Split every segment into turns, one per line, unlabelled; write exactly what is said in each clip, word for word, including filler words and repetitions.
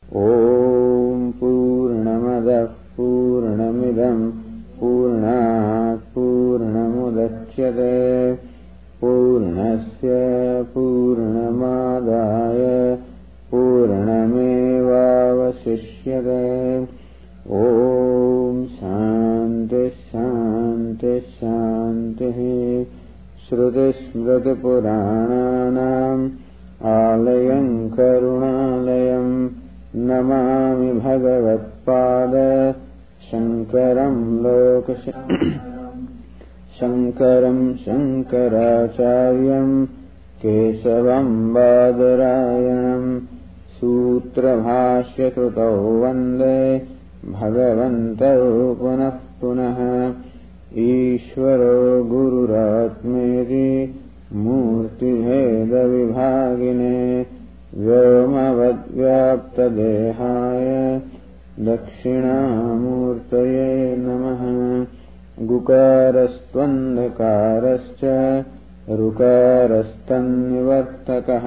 ॐ पूर्णमदः पूर्णमिदं पूर्णात् पूर्णमुदच्यते पूर्णस्य पूर्णमादाय पूर्णमेवावशिष्यते। ॐ शान्ति शान्ति शान्तिः। श्रुतिस्मृतिपुराणानाम् आलयं करुणालयं नमामि भगवत्पाद शङ्करं लोकशङ्करं शङ्करं शङ्कराचार्यं केशवं बादरायणं सूत्रभाष्यकृतौ वन्दे भगवन्तौ पुनः पुनः। ईश्वरो गुरुरात्मेति मूर्तिभेदविभागिने व्योमवद्व्याप्तदेहाय दक्षिणामूर्तये नमः। गुकारस्त्वन्धकारश्च ऋकारस्तन्निवर्तकः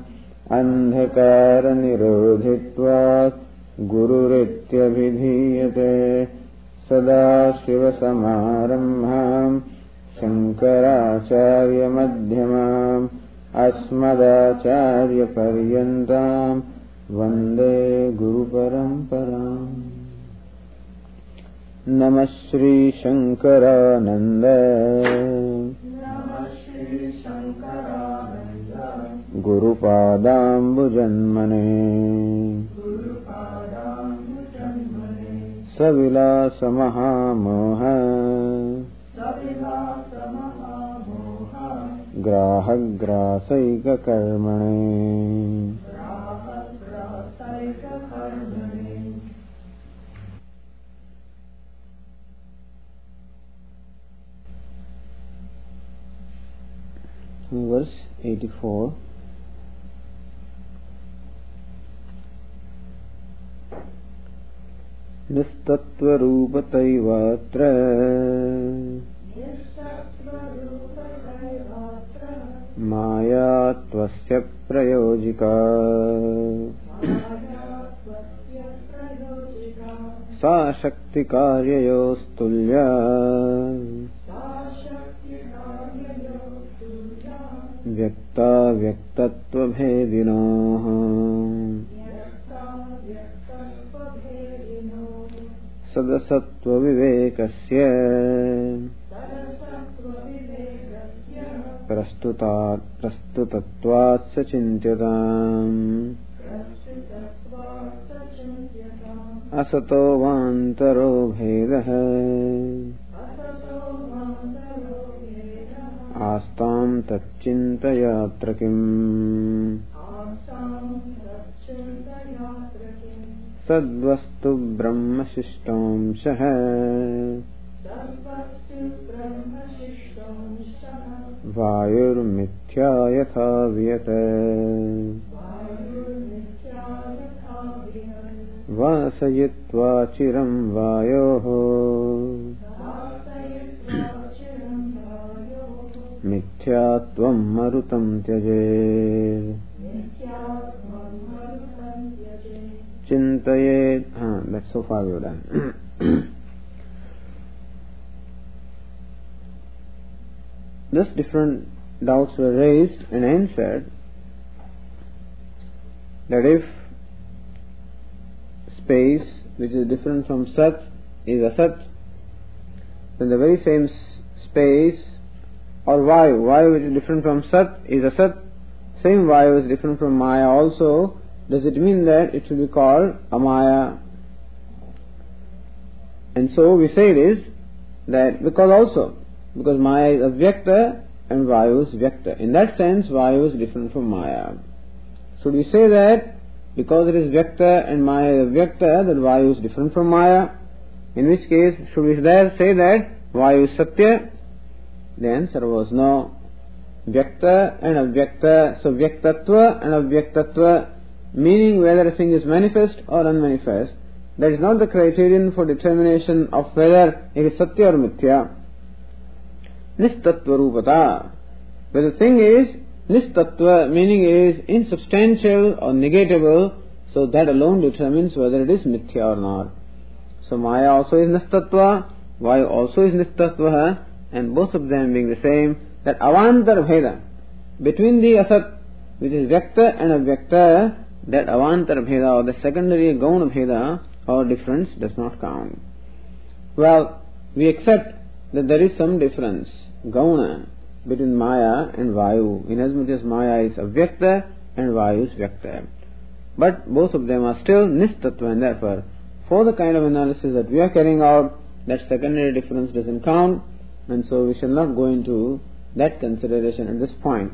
अन्धकारनिरोधित्वात् गुरुरित्यभिधीयते। सदाशिवसमारम्भाम् शङ्कराचार्यमध्यमाम् अस्मदाचार्यपर्यन्ताम् वन्दे गुरुपरम्पराम्। नमः श्रीशङ्करानन्द गुरुपादाम्बुजन्मने सविलासमहामोह ग्राहग्रासैककर्मणे। Verse eighty-four. निस्तत्त्वरूपतैवात्र माया त्वस्य प्रयोजिका सा शक्तिकार्ययोस्तुल्या व्यक्ता व्यक्तत्वभेदिनोः। सदसत्त्वविवेकस्य प्रस्तुतात् प्रस्तुतत्वात् स चिन्त्यताम्। असतो वान्तरो भेदः आस्तां तच्चिन्तयात्र किम्। सद्वस्तु ब्रह्मशिष्टांशः वायुर्मिथ्या यथा वियत। वासयित्वा चिरं वायोः मिथ्यात्वं मरुतं त्यजेत्। चिन्तयेत् हाँ that's so far we've done. Thus different doubts were raised and answered that if space which is different from Sat is Asat, then the very same space or Vayu, Vayu which is different from Sat is Asat, same Vayu is different from Maya also. Does it mean that it should be called Amaya? And so we say it is that because also, because Maya is Avyakta and Vayu is Vyakta. In that sense, Vayu is different from Maya. Should we say that because it is Vyakta and Maya is Avyakta, that Vayu is different from Maya? In which case, should we there say that Vayu is Satya? The answer was no. Vyakta and Avyakta, so Vyaktatva and Avyaktatva, meaning whether a thing is manifest or unmanifest, that is not the criterion for determination of whether it is Satya or Mithya. Nistattva Rupata. Whether the thing is Nistattva, meaning it is insubstantial or negatable, So that alone determines whether it is mithya or not. So Maya also is nistatva, Vayu also is nistatva, and both of them being the same, that avantar bheda, between the asat, which is vyakta and avyakta, that avantar bheda or the secondary gauna bheda or difference does not count. Well, we accept that there is some difference, gauna, between Maya and Vayu, inasmuch as Maya is avyakta and Vayu is vyakta. But both of them are still nistatva, and therefore, for the kind of analysis that we are carrying out, that secondary difference doesn't count, and so we shall not go into that consideration at this point.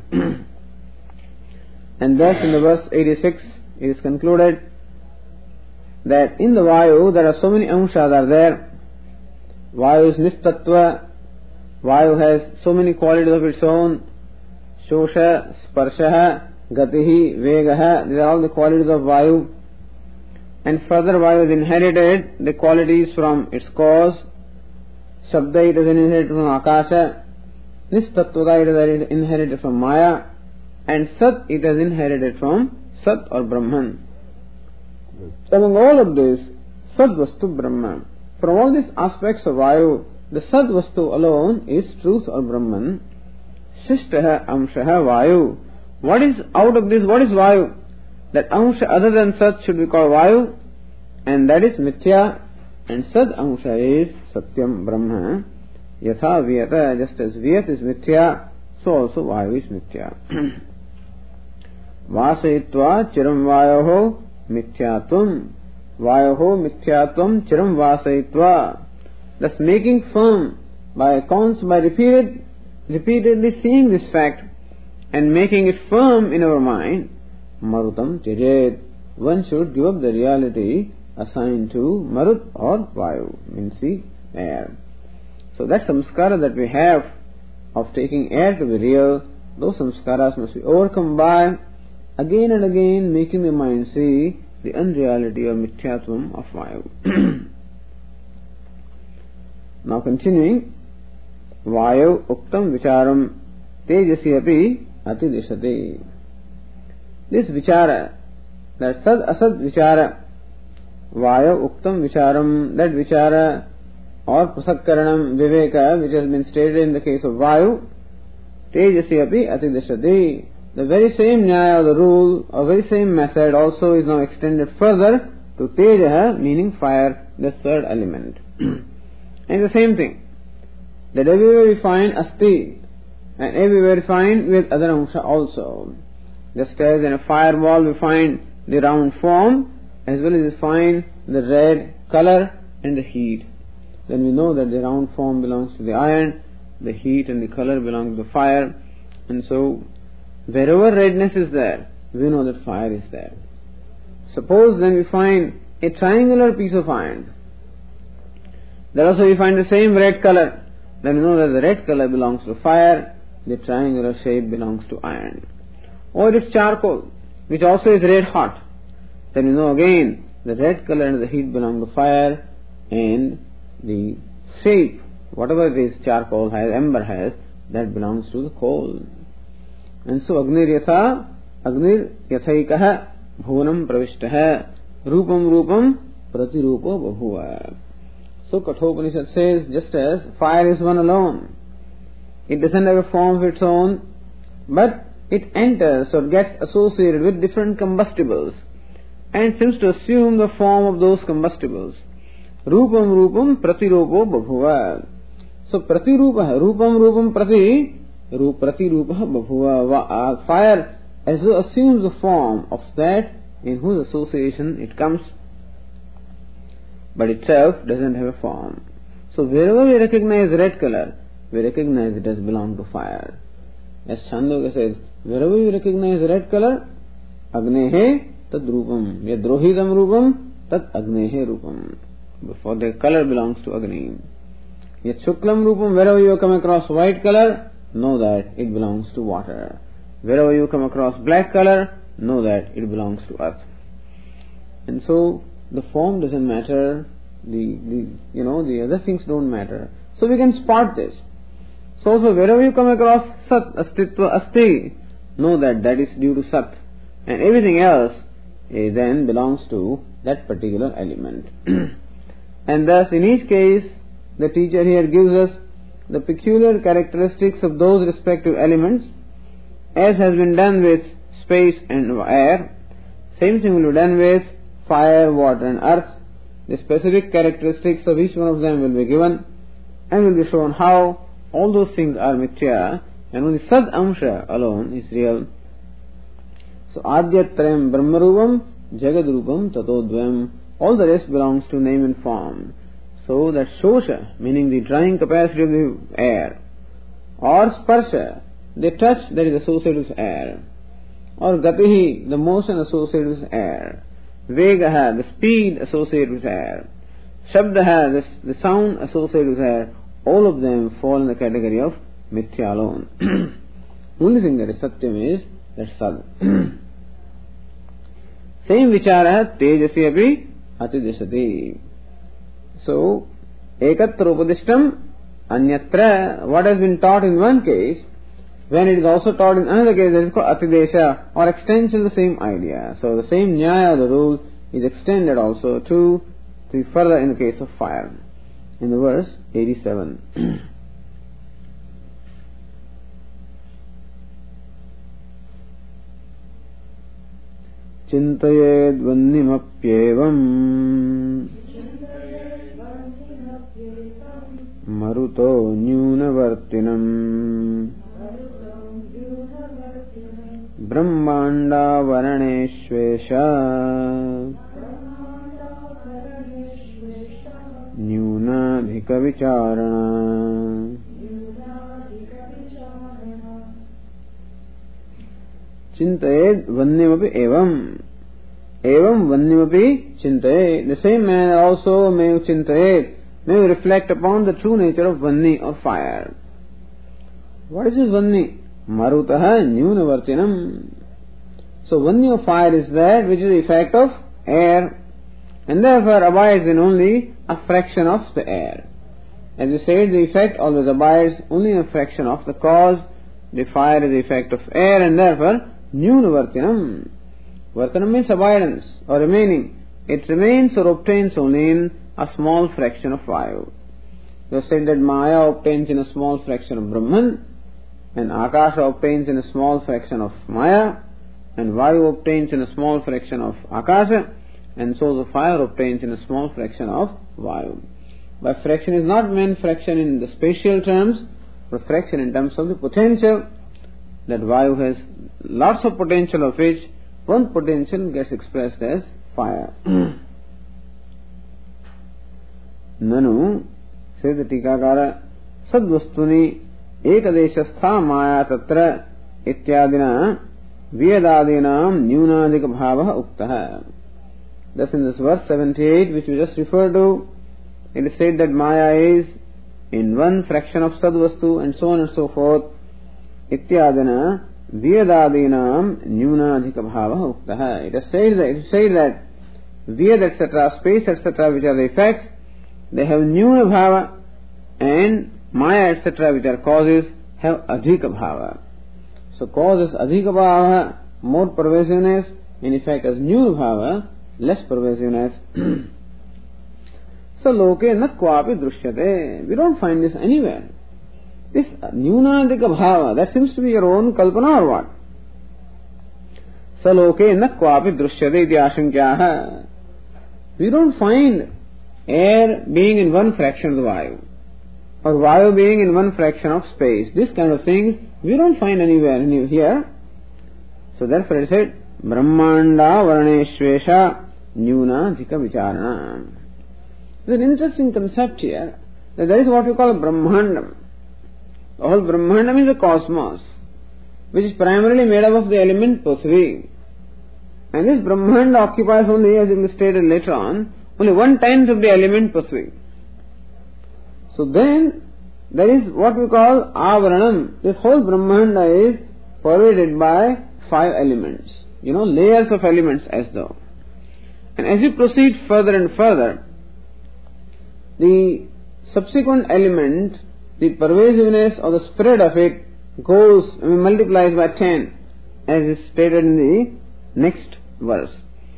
And thus in the verse eighty-six it is concluded that in the Vayu there are so many amshas are there. Vayu is nistatva, Vayu has so many qualities of its own, shosha, sparsha, gatihi, vegaha, these are all the qualities of Vayu. And further, Vayu has inherited the qualities from its cause. Shabda it has inherited from Akasha. Nistattvata it has inherited from Maya. And Sat it has inherited from Sat or Brahman. Among all of this, Sat Vastu Brahman. From all these aspects of Vayu, the Sat Vastu alone is truth or Brahman. Shishtaha Amshaha Vayu. What is out of this? What is Vayu? That Amsha other than Sat should be called Vayu, and that is Mithya, and Sad Amsha is Satyam Brahma. Yatha Vyata, just as Vyat is Mithya, so also Vayu is Mithya. Vasayitva Chiram Vayoho Mithyatvam. Vayoho Mithyatvam Chiram Vasayitva. Thus making firm by accounts, by repeated, repeatedly seeing this fact and making it firm in our mind, Marutam Tyajet, one should give up the reality assigned to Marut or Vayu, means the air. So that samskara that we have of taking air to be real, those samskaras must be overcome by again and again making the mind see the unreality or mithyatvam of Vayu. Now continuing, Vayu Uktam Vicharam Tejasi api Atidishati. This vichara, that sad asad vichara, Vayu Uktam Vicharam, that vichara or Prasakkaranam Viveka, which has been stated in the case of Vayu, Tejasi api Atidishati. The very same nyaya, the rule, or very same method also is now extended further to Tejaha, meaning fire, the third element. And the same thing, that everywhere we find Asti, and everywhere we find with other Amsha also. Just as in a fireball we find the round form, as well as we find the red color and the heat. Then we know that the round form belongs to the iron, the heat and the color belong to the fire, and so wherever redness is there, we know that fire is there. Suppose then we find a triangular piece of iron, there also we find the same red color, then we know that the red color belongs to fire, the triangular shape belongs to iron. Or it is charcoal, which also is red hot, then we know again the red color and the heat belong to fire, and the shape, whatever it is charcoal has, ember has, that belongs to the coal. And so Agnir Yatha, Agnir Yathaikaha, Bhuvanam Pravishtaha, Rupam Rupam, Pratirupo Babhuva. So Kathopanishad says, just as fire is one alone, it doesn't have a form of its own, but it enters or gets associated with different combustibles and seems to assume the form of those combustibles. Rupam Rupam Pratirupo Babhuva. So Pratirupa, Rupam Rupam Prati, Pratirupa Babhuva. Fire as though assumes the form of that in whose association it comes, but itself doesn't have a form. So wherever we recognize red color, we recognize it as belong to fire. As Chandogya says, wherever you recognize red color, Agnehe tad rupam, yadrohitam rupam tad agnehe rupam. For the color belongs to Agni. Yet shuklam rupam, wherever you come across white color, know that it belongs to water. Wherever you come across black color, know that it belongs to earth. And so the form doesn't matter, the, the you know, the other things don't matter. So we can spot this. So also wherever you come across Sat, Astitva, Asti, know that that is due to Sat. And everything else A then belongs to that particular element. And thus in each case the teacher here gives us the peculiar characteristics of those respective elements, as has been done with space and air. Same thing will be done with fire, water and earth. The specific characteristics of each one of them will be given and will be shown how all those things are mithya and only sad amsha alone is real. So adyatrayam brahmarupam jagadrupam tatodvayam, all the rest belongs to name and form. So that shosha, meaning the drying capacity of the air, or sparsha, the touch that is associated with air, or gatihi, the motion associated with air, vegaha, the speed associated with air, shabdaha, the, the sound associated with air, all of them fall in the category of mithya alone. Only thing that is satyam is that sad. Same vichara tejasi api atidishati. So, ekatra upadishtam anyatra, what has been taught in one case, when it is also taught in another case, that is called atidesha, or extension of the same idea. So the same nyaya, the rule, is extended also to the further in the case of fire. In the verse eighty-seven. Chintayed vannimapyevam maruto nyunavartinam brahmanda varaneshvesha nyunadhika vicharana. Chintayed vannimapi evam. Evam vannimapi chintayed. The same manner also may chintayed, may reflect upon the true nature of vanni or fire. What is this vanni? Marutaha nyunavartinam. So vanni of fire is that which is the effect of air, and therefore abides in only a fraction of the air. As we said, the effect always abides only in a fraction of the cause. The fire is the effect of air, and therefore nyunavartinam. Vartanam means abidance or remaining. It remains or obtains only in a small fraction of Vayu. We said that Maya obtains in a small fraction of Brahman, and Akasha obtains in a small fraction of Maya, and Vayu obtains in a small fraction of Akasha, and so the fire obtains in a small fraction of Vayu. By fraction is not meant fraction in the spatial terms, but fraction in terms of the potential, that Vayu has lots of potential of which one potential gets expressed as fire. Nanu, says the Tikakara, sadvastuni ekadeshastha maya tatra ityadina vyadadinam nyunadika bhava uktaha. Thus in this verse seventy-eight, which we just referred to, it is said that Maya is in one fraction of sadvastu and so on and so forth. Ityadina vyadadinam nyunadika bhava uktaha. It is said that, it is said that Vyad et cetera, space et cetera, which are the effects, they have nyuna bhava, and Maya et cetera, which are causes, have adhika bhava. So cause is adhika bhava, more pervasiveness, in effect as nyuna bhava, less pervasiveness. So loke na kvapi drushyate. We don't find this anywhere. This nyunadika bhava, that seems to be your own kalpana or what? So loke na kvapi drushyate iti ashankyaha. We don't find air being in one fraction of the Vayu, or Vayu being in one fraction of space. This kind of things we don't find anywhere here. So therefore it said, Brahmanda Varaneshvesha Nyuna Dhika Vicharana. There's an interesting concept here, that there is what we call Brahmandam. The whole Brahmandam is a cosmos, which is primarily made up of the element Prithvi. And this Brahmanda occupies only, as will be stated later on, only one tenth of the element Prithvi. So then, there is what we call Avaranam. This whole Brahmanda is pervaded by five elements. You know, layers of elements as though. And as you proceed further and further, the subsequent element, the pervasiveness or the spread of it goes, I mean, multiplies by ten, as is stated in the next verse.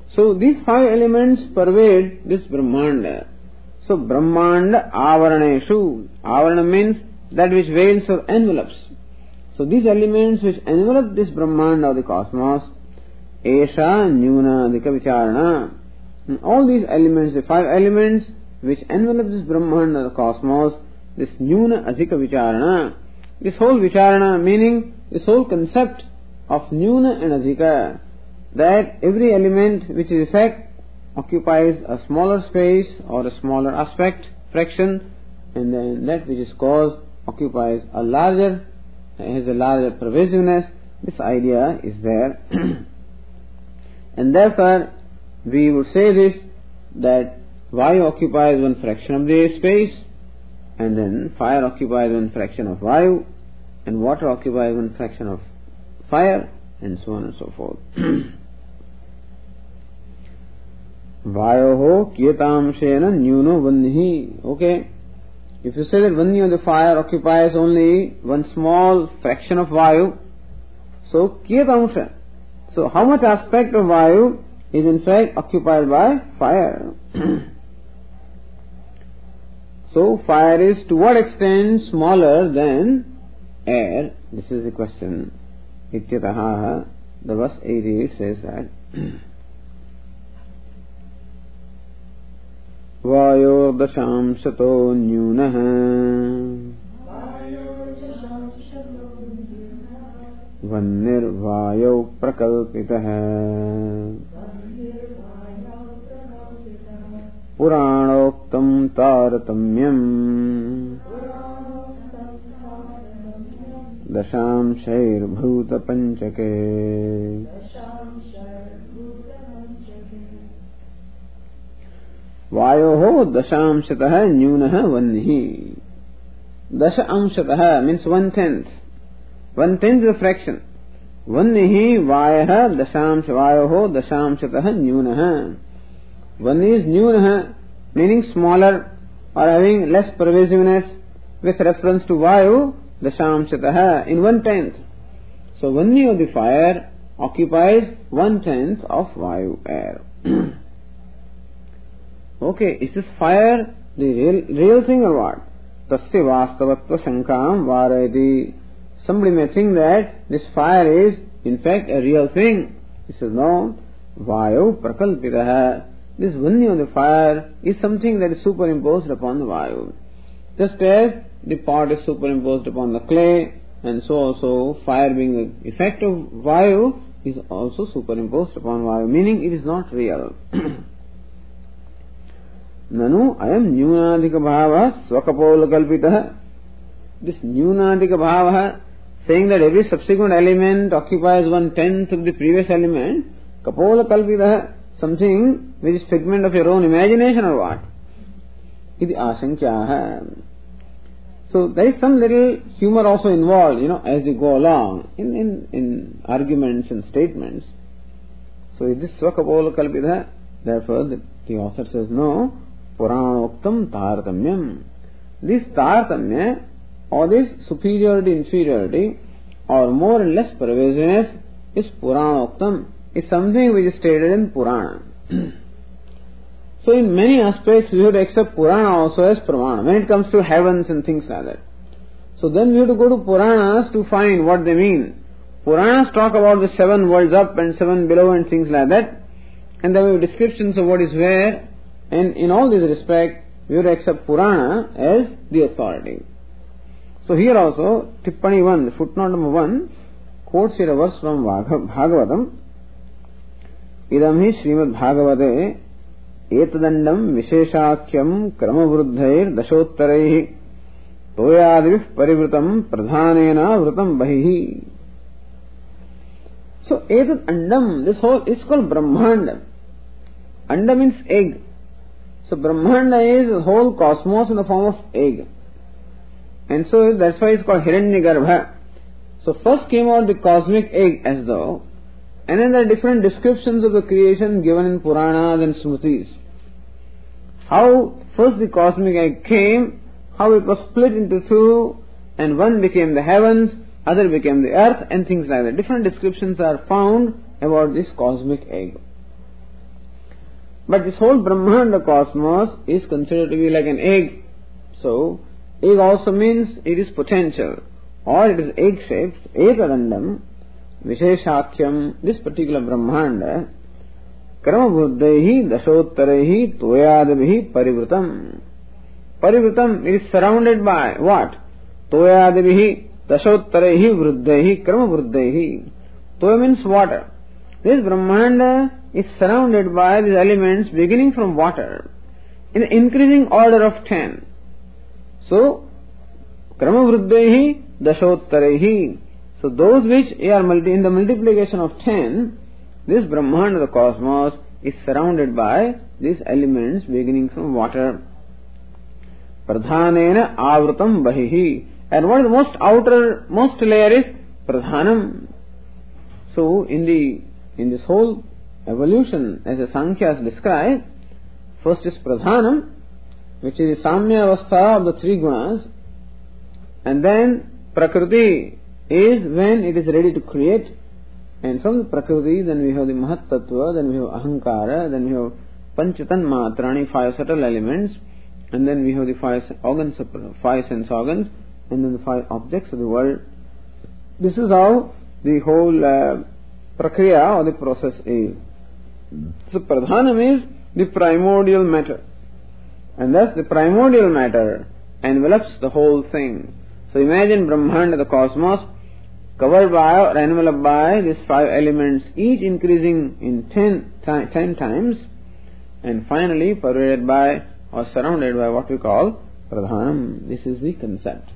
So these five elements pervade this Brahmanda. So Brahmanda Avaraneshu. Avarana means that which veils or envelopes. So these elements which envelop this Brahmanda or the cosmos, Esha Nyuna Adhika Vicharana. All these elements, the five elements which envelop this Brahmanda or the cosmos, this Nyuna Adhika Vicharana, this whole Vicharana meaning this whole concept of Nyuna and Adhika, that every element which is effect occupies a smaller space or a smaller aspect, fraction, and then that which is cause occupies a larger, has a larger pervasiveness. This idea is there. And therefore, we would say this, that Vayu occupies one fraction of the space, and then fire occupies one fraction of Vayu, and water occupies one fraction of fire, and so on and so forth. Vayoho kietamshena nyuno vannihi. Okay. If you say that vanni of the fire occupies only one small fraction of Vayu, so kietamsha. So how much aspect of Vayu is in fact occupied by fire? So fire is to what extent smaller than air? This is the question. Ityataha, the verse eighty-eight says that Vayordasamsato nyunaha Vannirvayo prakalpitaha Puranoktam taratamyam Dasham shair bhuta panchake. Vayoho dashamshataha nyunaha vannihi. Dasha amshataha means one tenth. One tenth is a fraction. Vannihi vayaha dashamsh vayoho dashamshataha nyunaha. Vanni is nyunaha, meaning smaller or having less pervasiveness with reference to Vayu, dashamshataha, in one tenth. So vanni of the fire occupies one tenth of Vayu air. Okay, is this fire the real, real thing or what? Tasya vastavatva shankam varayati. Somebody may think that this fire is in fact a real thing. This is no. Vayu prakalpitaha. This vanni of the fire is something that is superimposed upon the Vayu. Just as the pot is superimposed upon the clay, and so also fire being the effect of Vayu is also superimposed upon Vayu, meaning it is not real. Nanu ayam nyunadika bhava swakapola kalpitaha. This nyunadika bhava, saying that every subsequent element occupies one tenth of the previous element, kapola kalpitaha, something which is figment of your own imagination or what? Iti asankyaha. So there is some little humor also involved, you know, as you go along in, in, in arguments and statements. So is this swakapola kalpitaha? Therefore the, the author says no. Puranoktam taratamyam. This taratamya, or this superiority, inferiority, or more and less pervasiveness is Puranoktam, is something which is stated in Purana. So in many aspects we have to accept Purana also as Pramana, when it comes to heavens and things like that. So then we have to go to Puranas to find what they mean. Puranas talk about the seven worlds up and seven below and things like that, and there will be descriptions of what is where. And in all this respect, we have to accept Purana as the authority. So here also, Tippani one, footnote number one, quotes here a verse from Bhagavatam. Idam hi Srimad Bhagavate etadandam visheshakyam kramavruddhair dashottaraih toyadivih parivrutam pradhanena vrutam bahihi. So etad andam, this whole is called Brahmanda. Anda means egg. So Brahmanda is the whole cosmos in the form of egg. And so that's why it's called Hiranyagarbha. So first came out the cosmic egg as though, and then there are different descriptions of the creation given in Puranas and Smritis. How first the cosmic egg came, how it was split into two, and one became the heavens, other became the earth, and things like that. Different descriptions are found about this cosmic egg. But this whole Brahmanda cosmos is considered to be like an egg. So, egg also means it is potential, or it is egg-shaped. Ekadandam, Visheshakhyam, this particular Brahmanda, Karma buddhaihi dashottarahi toyadavihi parivritam. Parivritam, it is surrounded by what? Toyadavihi dashottarahi vruddhaihi karma vruddhaihi. Toya means water. This Brahmanda is surrounded by these elements beginning from water in an increasing order of ten. So, karma vruddhaihi dashottarahi. So those which are multi, in the multiplication of ten, this Brahmanda, the cosmos, is surrounded by these elements beginning from water. Pradhanena avrutam bahihi. And what is the most outer, most layer is Pradhanam. So, in the, in this whole evolution, as the Sankhyas describe, first is Pradhanam, which is the Samya Avastha of the three gunas, and then Prakriti is when it is ready to create. And from the Prakriti, then we have the Mahat Tattva, then we have Ahankara, then we have Panchatan Matrani, five subtle elements, and then we have the five organs, five sense organs, and then the five objects of the world. This is how the whole uh, Prakriya or the process is. So Pradhanam is the primordial matter, and thus the primordial matter envelops the whole thing. So imagine Brahmanda, the cosmos, covered by or enveloped by these five elements, each increasing in ten, ten times, and finally pervaded by or surrounded by what we call Pradhanam. This is the concept.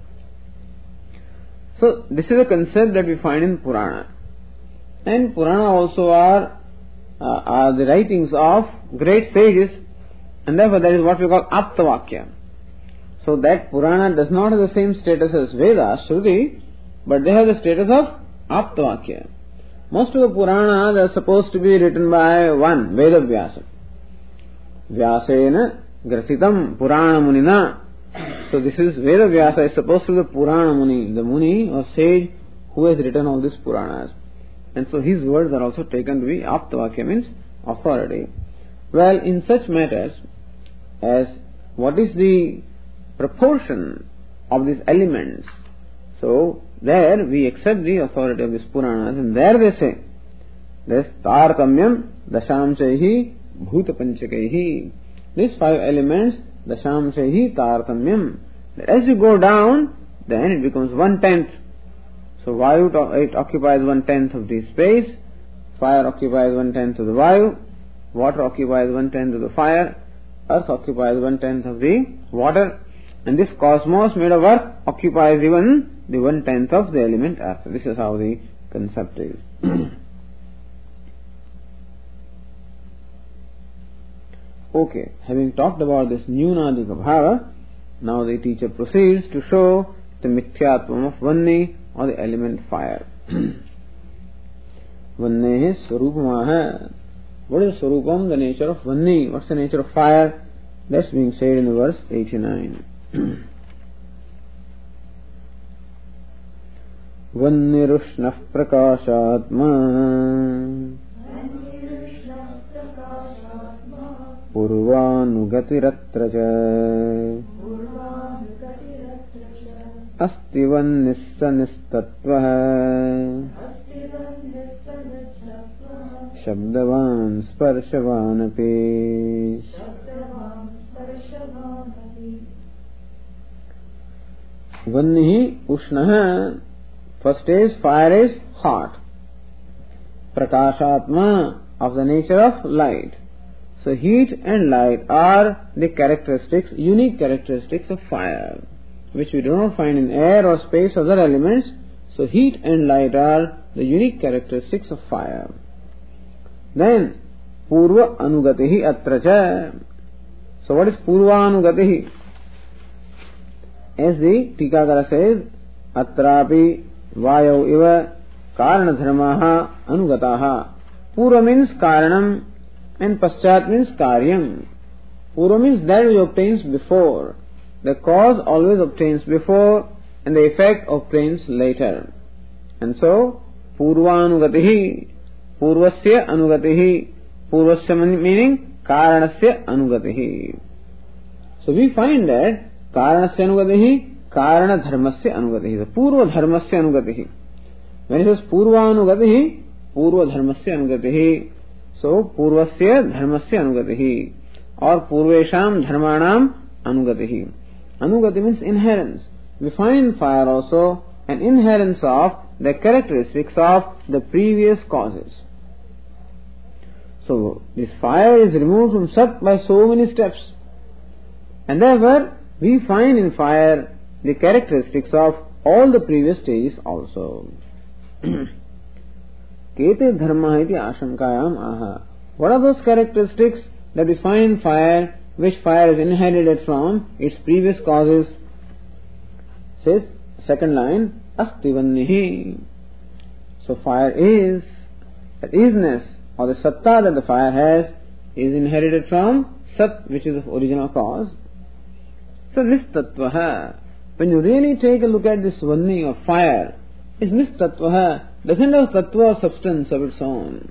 So this is a concept that we find in Purana. And Purana also are, uh, are the writings of great sages, and therefore that is what we call Aptavakya. So that Purana does not have the same status as Veda, Shruti, but they have the status of Aptavakya. Most of the Puranas are supposed to be written by one, Veda Vyasa. Vyasena Grasitam Purana Munina. So this is Veda Vyasa is supposed to be the Purana Muni, the Muni or sage who has written all these Puranas. And so his words are also taken to be Aptavakya, means authority. Well, in such matters as what is the proportion of these elements, so there we accept the authority of these Puranas, and there they say, this Tartamyam Dashamsaihi Bhuta Panchakaihi. These five elements, Dashamsaihi Tartamyam. As you go down, then it becomes one tenth. So Vayu, it occupies one tenth of the space, fire occupies one tenth of the Vayu, water occupies one tenth of the fire, earth occupies one tenth of the water, and this cosmos made of earth occupies even the one tenth of the element earth. This is how the concept is. Okay, having talked about this Nyunadika Bhava, now the teacher proceeds to show the Mithyatvam of Vanni or the element fire. Vanne Swarupamaha. What is Swarupam? The nature of Vanni. What's the nature of fire? That's being said in verse eighty-nine. Vannirushnah prakashatma Purvanugatirattra ca Asti vannissanistatvaha Shabdavan sparshavan api. Vannihi Ushnaha. First is fire is hot. Prakashatma, of the nature of light. So heat and light are the characteristics, unique characteristics of fire, which we do not find in air or space or other elements. So heat and light are the unique characteristics of fire. Then Purva Anugatihi Atracha. So what is Purva Anugatihi? As the Tikakara says, Atrapi Vayo Iva Karana Dharmaha Anugataha. Purva means Karanam and Paschat means Karyam. Purva means that which obtains before. The cause always obtains before and the effect obtains later. And so, Purva Anugatihi, Purvasya Anugatihi, Purvasya meaning karanasya anugatihi. So we find that karanasya anugatihi, karana dharmasya anugatihi. The purva dharmasya anugatihi. When it says purva anugatihi, purva dharmasya anugatihi. So purvasya dharmasya anugatihi. Or purvesham dharmanam anugatihi. Anugati means inherence. We find in fire also an inherence of the characteristics of the previous causes. So this fire is removed from Sat by so many steps. And therefore we find in fire the characteristics of all the previous stages also. Kete dharma iti ashankayam aha. What are those characteristics that we find in fire, which fire is inherited from its previous causes? Says second line, asti vannihi. So fire is, that isness or the satta that the fire has is inherited from Sat, which is the original cause. So nistattvaha. When you really take a look at this vanni of fire, is nistattvaha, doesn't have tattva or substance of its own.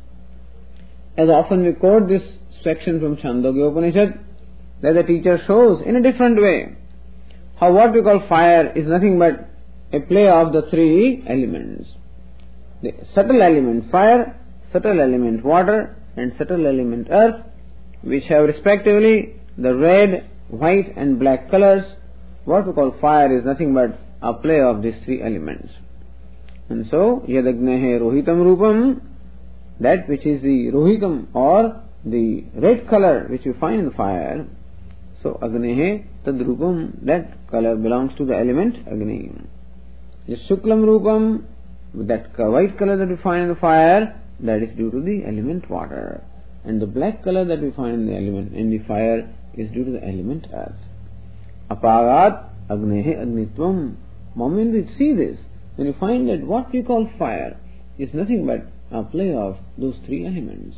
As often we quote this section from Chandogya Upanishad, that the teacher shows in a different way how what we call fire is nothing but a play of the three elements. The subtle element fire, subtle element water, and subtle element earth, which have respectively the red, white and black colors. What we call fire is nothing but a play of these three elements. And so, yadagnehe rohitam rupam, that which is the rohitam or the red color which we find in fire. So, agnehe tad rupam, that color belongs to the element Agni. The shuklam rupam, that white color that we find in the fire, that is due to the element water. And the black color that we find in the element in the fire is due to the element earth. Apagat agnehe agnitvam. Moment we see this, then you find that what we call fire is nothing but a play of those three elements.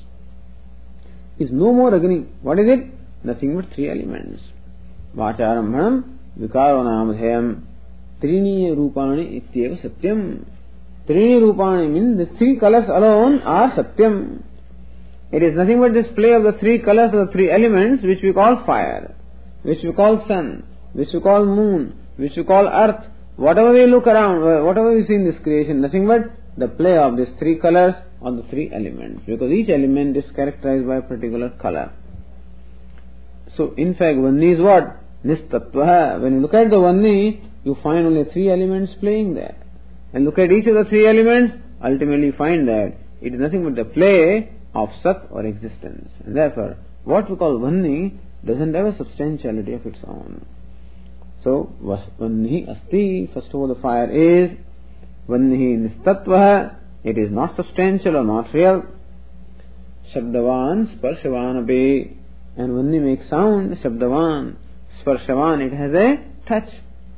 Is no more Agni. What is it? Nothing but three elements. Vacharambhanam vikaro namadhayam trini rupani ityeva satyam. Trini rupani means the three colors alone are satyam. It is nothing but this play of the three colors of the three elements which we call fire, which we call sun, which we call moon, which we call earth. Whatever we look around, whatever we see in this creation, nothing but the play of these three colors on the three elements, because each element is characterized by a particular color. So in fact Vanni is what? Nistattvaha. When you look at the Vanni, you find only three elements playing there. And look at each of the three elements, ultimately you find that it is nothing but the play of Sat or existence. And therefore what we call Vanni doesn't have a substantiality of its own. So Vannihi asti, first of all the fire is Vannihi nistatvaha, it is not substantial or not real. Shabdavan sparshavan abe, and Vanni makes sound. Shabdavan sparshavan, it has a touch.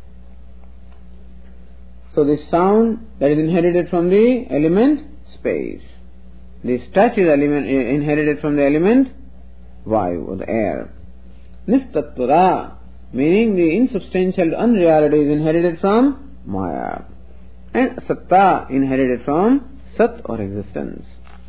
So this sound that is inherited from the element space. This touch is element, inherited from the element vayu or the air. Nistattvara, meaning the insubstantial unreality is inherited from Maya. And Satta inherited from Sat or existence.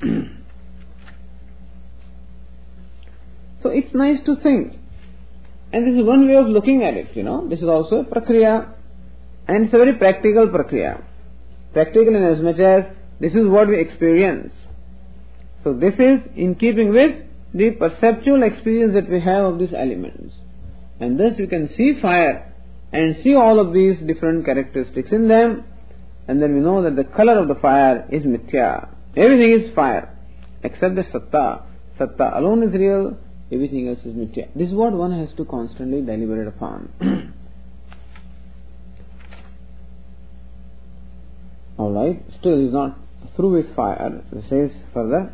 So it's nice to think. And this is one way of looking at it, you know. This is also a prakriya. And it's a very practical prakriya. Practical in as much as this is what we experience. So this is in keeping with the perceptual experience that we have of these elements. And thus we can see fire and see all of these different characteristics in them, and then we know that the color of the fire is mithya. Everything is fire except the satta. Satta alone is real, everything else is mithya. This is what one has to constantly deliberate upon. Alright, still is not through with fire. It says further,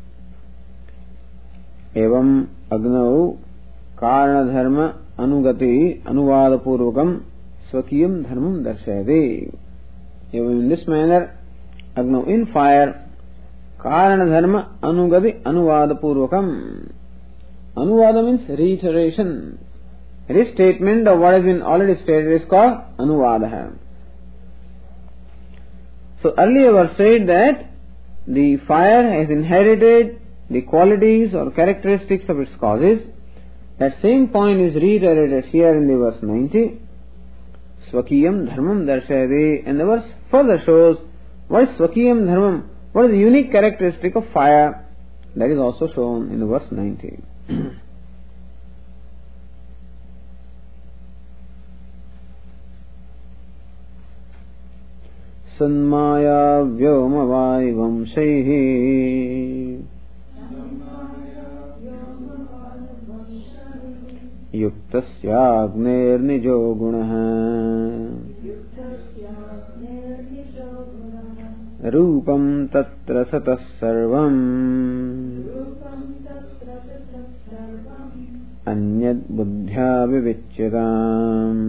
Evam agnau karana dharma anugati anuvada purvakam swakiyam dharmam darshayate. In this manner, agnau, in fire, karana dharma anugati anuvada purvakam. Anuvada means reiteration. Restatement of what has been already stated is called anuvada. So earlier was said that the fire has inherited the qualities or characteristics of its causes. That same point is reiterated here in the verse ninety. Swakiyam dharmam darshayate, and the verse further shows what is Swakiyam dharmam, what is the unique characteristic of fire. That is also shown in the verse ninety. Sanmaya vyoma vaivamshaihi युक्तस्याग्नेर निजो गुणः रूपं तत्र सतः सर्वम् अन्यद् बुद्ध्या विविच्यताम्.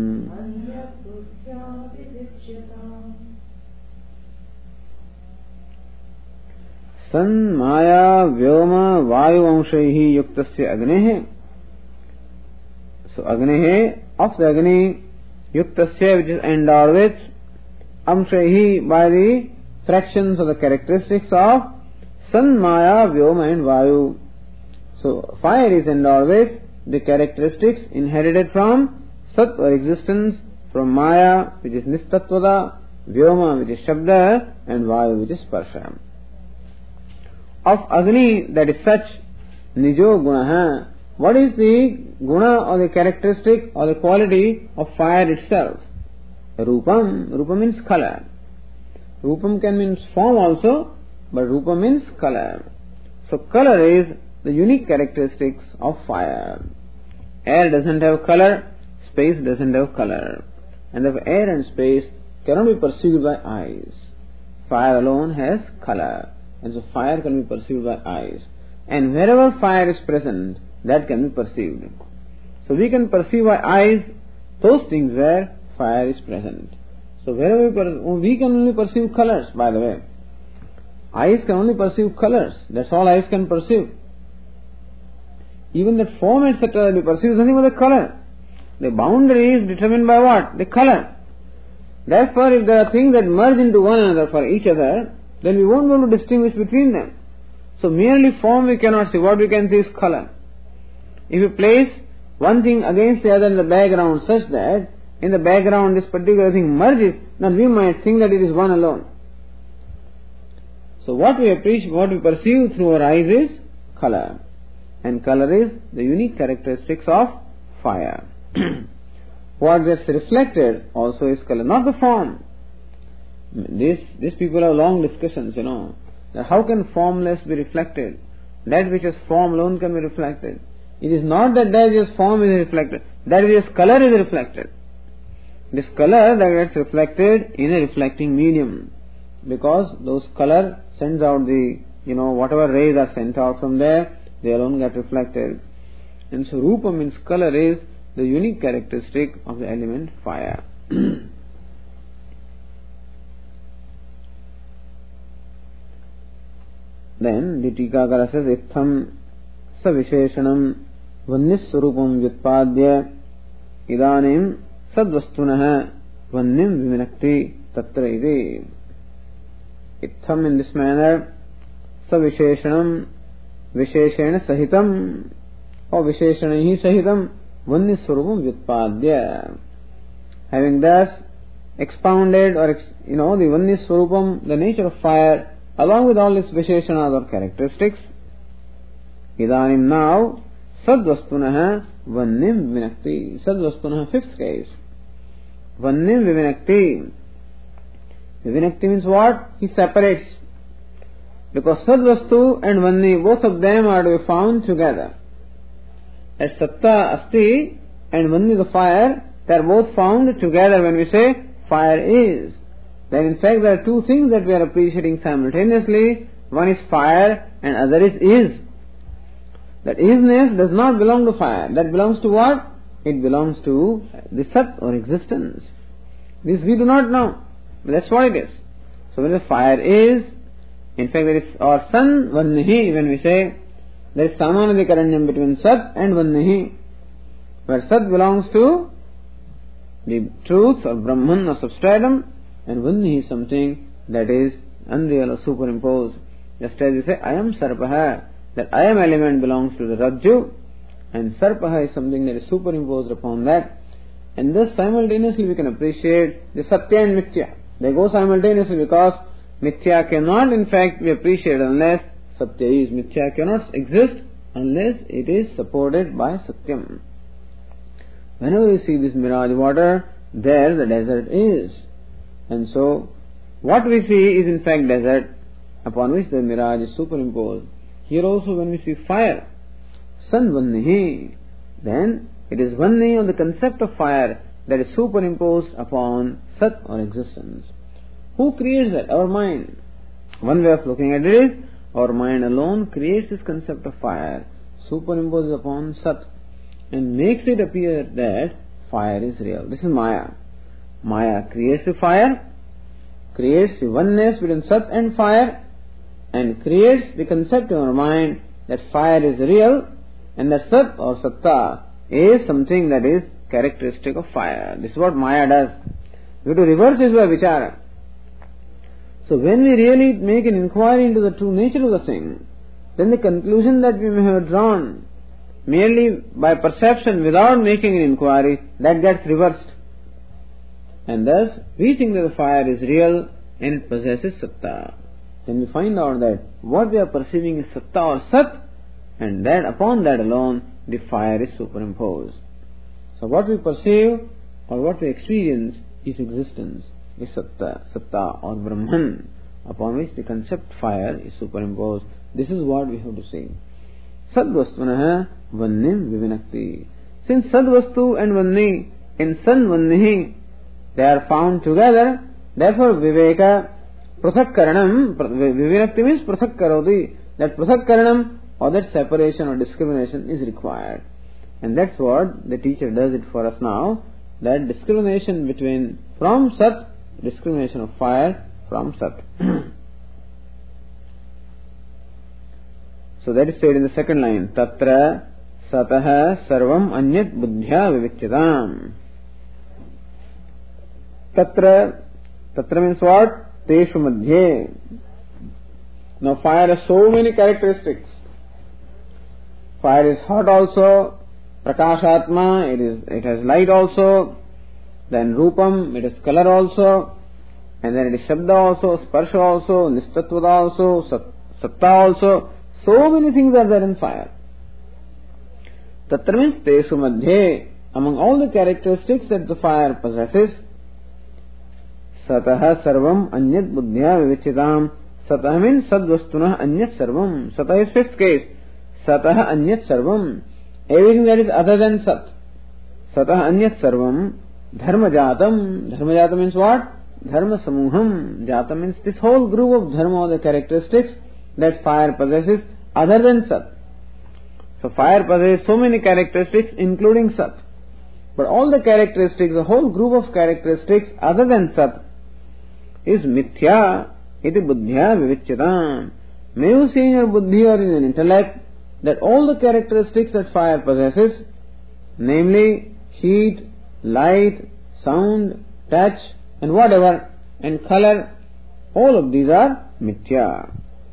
सन माया व्योम वायु अंशैः युक्तस्य अग्नेः. So Agnehe, of the Agni, Yuktasya, which is endowed with Amshahi, by the fractions of the characteristics of Sun, Maya, Vyoma and Vayu. So fire is endowed with the characteristics inherited from Sat or existence, from Maya, which is Nistattvada, Vyoma, which is Shabda, and Vayu, which is Sparsha. Of Agni, that is such, Nijo Gunaha. What is the guna or the characteristic or the quality of fire itself? Rupam. Rupam means color. Rupam can mean form also, but Rupa means color. So color is the unique characteristics of fire. Air doesn't have color, space doesn't have color. And if air and space cannot be perceived by eyes, fire alone has color. And so fire can be perceived by eyes. And wherever fire is present, that can be perceived. So we can perceive by eyes those things where fire is present. So wherever we, per- we can only perceive colors, by the way. Eyes can only perceive colors. That's all eyes can perceive. Even that form, et cetera, we perceive is only by the color. The boundary is determined by what? The color. Therefore, if there are things that merge into one another for each other, then we won't be able to distinguish between them. So merely form we cannot see. What we can see is color. If you place one thing against the other in the background such that in the background this particular thing merges, then we might think that it is one alone. So what we appreciate, what we perceive through our eyes is color. And color is the unique characteristics of fire. What gets reflected also is color, not the form. This, these people have long discussions, you know, that how can formless be reflected? That which is form alone can be reflected. It is not that that which is form is reflected, that which is color is reflected. This color that gets reflected in a reflecting medium, because those color sends out the, you know, whatever rays are sent out from there, they alone get reflected. And so Rupa means color is the unique characteristic of the element fire. Then the Tikakara says, Itham savisheshanam vanniswarupam vyutpadya idanim sadvastunaha vannim viminakti tatra ide. Itham, in this manner, savisheshanam visheshena sahitam or visheshanahi sahitam vanniswarupam vyutpadya. Having thus expounded or, you know, the vanniswarupam, the nature of fire, along with all its visheshanas or characteristics, idanim now sadvastunaha vannim vivinakti. Sadvastunaha, fifth case. Vannim vivinakti. Vivinakti means what? He separates. Because sadvastu and vanni, both of them are to be found together. As satta asti and vanni, the fire, they are both found together when we say fire is. Then in fact there are two things that we are appreciating simultaneously. One is fire and other is is. That isness does not belong to fire. That belongs to what? It belongs to the Sat or existence. This we do not know. But that's what it is. So when the fire is, in fact there is, or San Vannihi, when we say, there is Samanadikaranyam between Sat and Vannihi, where Sat belongs to the truth or Brahman or substratum, and Vanni is something that is unreal or superimposed. Just as you say, I am Sarpaha, that I am element belongs to the Rajju, and Sarpaha is something that is superimposed upon that, and thus simultaneously we can appreciate the Satya and Mithya. They go simultaneously because Mithya cannot in fact be appreciated unless Satya is. Mithya cannot exist unless it is supported by Satyam. Whenever we see this mirage water, there the desert is. And so, what we see is in fact desert, upon which the mirage is superimposed. Here also when we see fire, San Vannihi, then it is Vanni on the concept of fire that is superimposed upon Sat or existence. Who creates that? Our mind. One way of looking at it is, our mind alone creates this concept of fire, superimposes upon Sat, and makes it appear that fire is real. This is Maya. Maya creates the fire, creates the oneness between Sat and fire, and creates the concept in our mind that fire is real, and that Sat or Satta is something that is characteristic of fire. This is what Maya does. We have to reverse this by Vichara. So when we really make an inquiry into the true nature of the thing, then the conclusion that we may have drawn merely by perception without making an inquiry, that gets reversed. And thus, we think that the fire is real and it possesses Satta. Then we find out that what we are perceiving is Satta or Sat, and that upon that alone, the fire is superimposed. So what we perceive or what we experience is existence, is Satta, Satta or Brahman, upon which the concept fire is superimposed. This is what we have to see. Sadvastvanah Vannim Vivinakti. Since Sadvastu and Vanni in San Vannihi, they are found together, therefore Viveka Prathakkaranam, Vivinakti means Prathakkarodi, that Prathakkaranam or that separation or discrimination is required. And that's what the teacher does it for us now, that discrimination between, from Sat, discrimination of fire from Sat. So that is said in the second line. Tatra Satah Sarvam Anyat Buddhya Vivichyadam. Tatra, Tatra means what? Teshu Madhye. Now fire has so many characteristics. Fire is hot also, Prakashatma, it is it has light also, then Rupam, it is color also, and then it is Shabda also, Sparsha also, Nistatvada also, Satta also. So many things are there in fire. Tatra means Teshu Madhye, among all the characteristics that the fire possesses, Satah Sarvam Anyat Buddhya Vivichitam. Satah means Sadvastunah Anyat Sarvam. Satah is fifth case. Satah Anyat Sarvam. Everything that is other than Sat. Satah Anyat Sarvam. Dharma Jatam. Dharma Jatam means what? Dharma Samuham. Jatam means this whole group of dharma or the characteristics that fire possesses other than Sat. So fire possesses so many characteristics including Sat. But all the characteristics, the whole group of characteristics other than Sat is Mithya iti Buddhya Vivichyadam. May you see in your buddhi or in your intellect that all the characteristics that fire possesses, namely heat, light, sound, touch and whatever, and color, all of these are Mithya.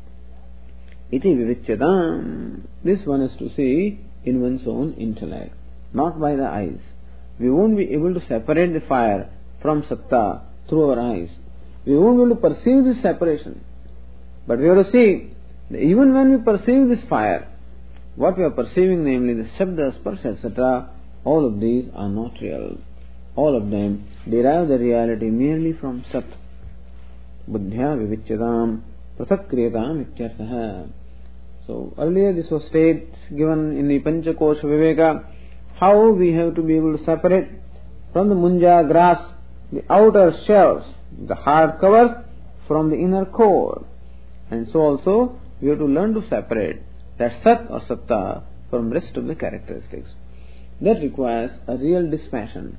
Iti Vivichyadam. This one is to see in one's own intellect, not by the eyes. We won't be able to separate the fire from Satta through our eyes. We won't be able to perceive this separation. But we have to see that even when we perceive this fire, what we are perceiving, namely the Shabda, Sparsha, et cetera, all of these are not real. All of them derive the reality merely from Sat. Buddhya Vivichyadam Prathakriyatam Ityarthaha. So earlier this was stated, given in the Panchakosha Viveka, how we have to be able to separate from the munja grass the outer shells, the hard cover, from the inner core. And so also we have to learn to separate that Sat or Satta from rest of the characteristics. That requires a real dispassion.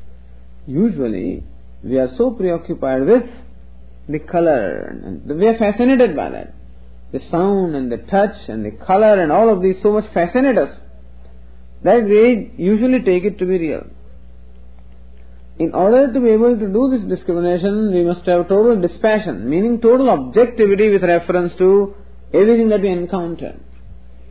Usually we are so preoccupied with the color, and we are fascinated by that. The sound and the touch and the color and all of these so much fascinate us that we usually take it to be real. In order to be able to do this discrimination, we must have total dispassion, meaning total objectivity with reference to everything that we encounter.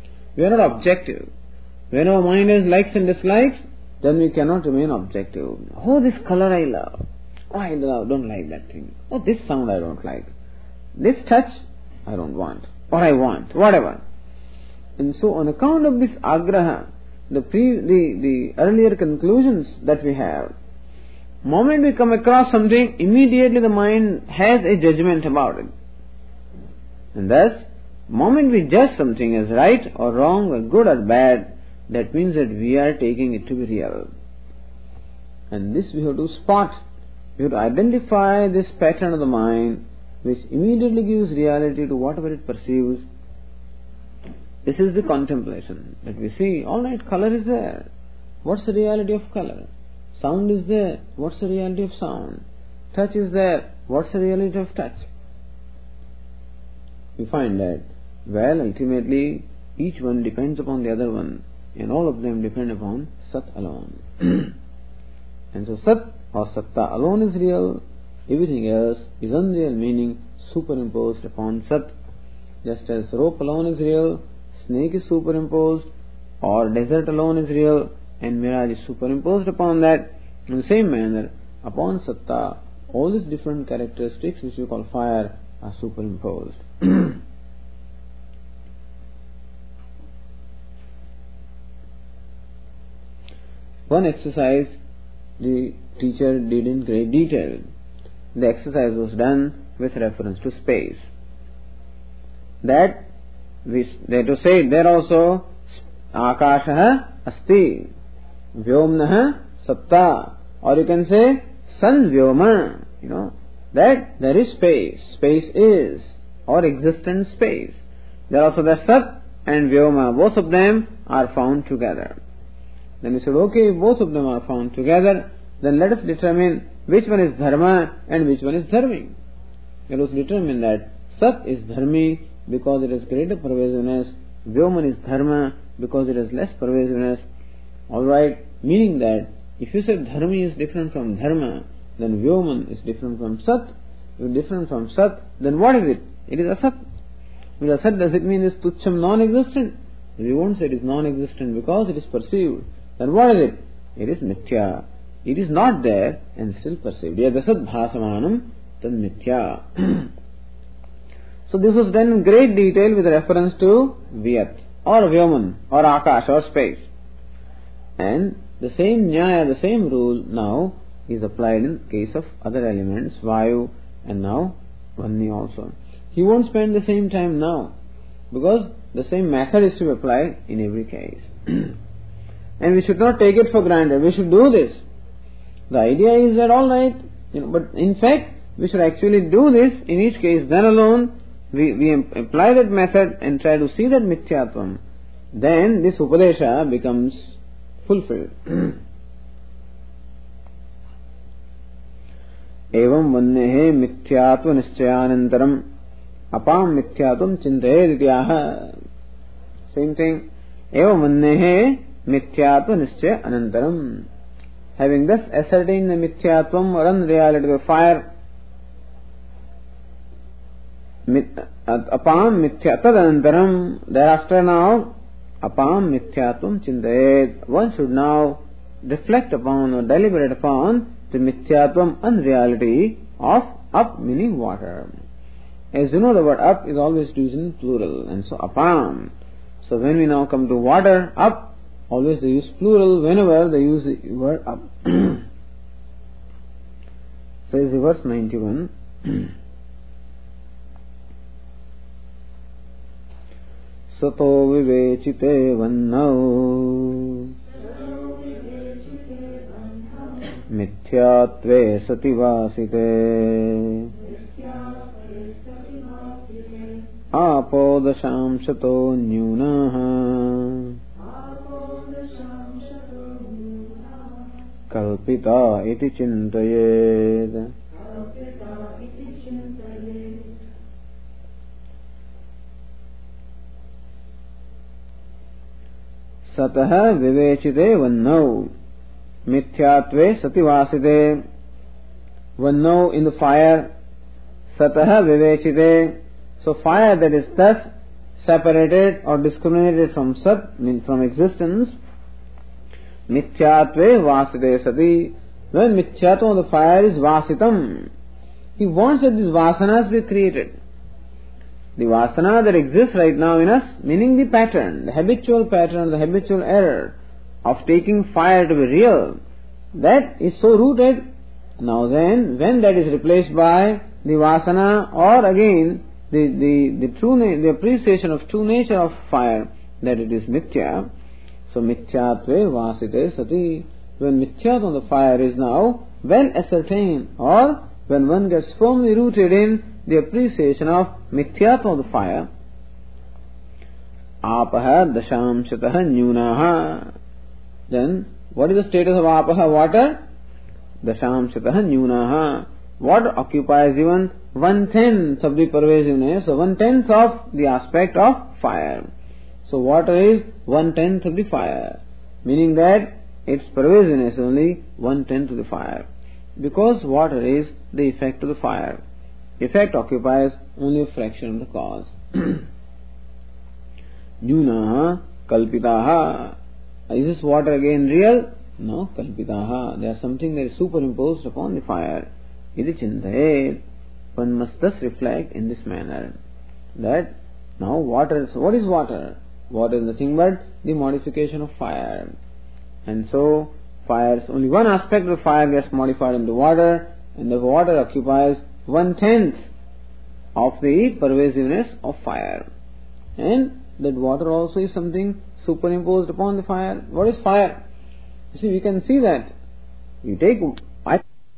We are not objective. When our mind has likes and dislikes, then we cannot remain objective. Oh, this color I love. Oh, I love, don't like that thing. Oh, this sound I don't like. This touch I don't want. Or I want. Whatever. And so on account of this agraha, the, pre, the, the earlier conclusions that we have, moment we come across something, immediately the mind has a judgment about it. And thus, moment we judge something as right or wrong or good or bad, that means that we are taking it to be real. And this we have to spot. We have to identify this pattern of the mind which immediately gives reality to whatever it perceives. This is the contemplation that we see. All right, color is there. What's the reality of color? Sound is there. What's the reality of sound? Touch is there. What's the reality of touch? We find that, well, ultimately, each one depends upon the other one, and all of them depend upon Sat alone. And so Sat or Satta alone is real, everything else is unreal, meaning superimposed upon Sat. Just as rope alone is real, snake is superimposed, or desert alone is real, and mirage is superimposed upon that. In the same manner, upon Satta, all these different characteristics which we call fire are superimposed. One exercise the teacher did in great detail. The exercise was done with reference to space. That we, they to say there also, Akashaha asti, Vyomnaha satta, or you can say San Vyoma, you know, that there is space, space is, or existent space. There also the Sat and Vyoma, both of them are found together. Then we said, okay, if both of them are found together, then let us determine which one is Dharma and which one is Dharmi. Let us determine that Sat is Dharmi because it has greater pervasiveness, Vyoman is Dharma because it has less pervasiveness. Alright, meaning that if you say Dharmi is different from Dharma, then Vyoman is different from Sat. If it is different from Sat, then what is it? It is Asat. If it is Asat, does it mean it is Tucham, non-existent? We won't say it is non-existent because it is perceived. Then what is it? It is Mithya. It is not there and still perceived. Yadasad bhasamanam tad Mithya. So this was done in great detail with reference to Vyat or Vyoman or Akash or space. And the same Nyaya, the same rule now is applied in case of other elements, Vayu and now Vanni also. He won't spend the same time now because the same method is to be applied in every case. And we should not take it for granted. We should do this. The idea is that alright, you know, but in fact we should actually do this in each case. Then alone we, we apply that method and try to see that Mithyatvam. Then this Upadesha becomes fulfilled. Evam vannehe mithyatva nischyanantaram apam mithyatvam chintayed ityaha. Same thing. Evam vannehe mithyatva nischya anantaram. Having thus ascertained the mithyatvam or unreality of fire, apam mithya tadanantaram, thereafter now, apam mithyatvam chintayed. One should now reflect upon or deliberate upon the mithyatvam unreality of up meaning water. As you know, the word up is always used in plural, and so apam. So when we now come to water, up, always they use plural whenever they use the word up. Says the verse ninety-one. Sato vivechite vannau mithyatve sativasite apodasham sato nyunaha kalpita iti chintayed. Satah vivechite vannau mithyatve sativasite. Vannau in the fire, satah vivechite. So fire that is thus separated or discriminated from sat, mean from existence, mithyatve vasite sati. When mithyatva of the fire is vasitam, he wants that these vasanas be created. The vasana that exists right now in us, meaning the pattern, the habitual pattern, the habitual error of taking fire to be real, that is so rooted. Now then, when that is replaced by the vasana, or again the the the true na- the appreciation of true nature of fire, that it is mithya. So mithyatve vasite sati. When mithyat on the fire is now well ascertained, or when one gets firmly rooted in the appreciation of mithyat of the fire, apaha dashamshatah nyunaha. Then what is the status of apaha, water? Dashamshatah nyunaha. Water occupies even one-tenth of the pervasiveness, so one-tenth of the aspect of fire. So water is one-tenth of the fire, meaning that its pervasiveness is only one-tenth of the fire. Because water is the effect of the fire. Effect occupies only a fraction of the cause. Nyunaha kalpitaha. Is this water again real? No, kalpitaha. There is something that is superimposed upon the fire. Iti chintaye. One must thus reflect in this manner that now water is, what is water? Water is nothing but the modification of fire. And so fire, only one aspect of fire gets modified into water, and the water occupies one tenth of the pervasiveness of fire. And that water also is something superimposed upon the fire. What is fire? You see, we can see that. You take I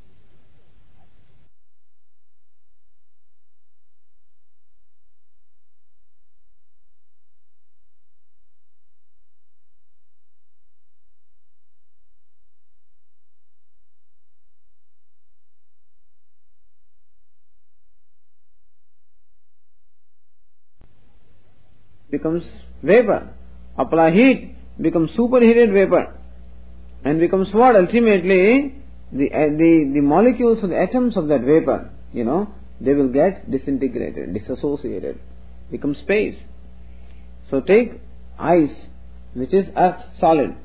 becomes vapor. Apply heat, becomes superheated vapor, and becomes what? Ultimately, the uh, the the molecules or the atoms of that vapor, you know, they will get disintegrated, disassociated, become space. So take ice, which is earth solid.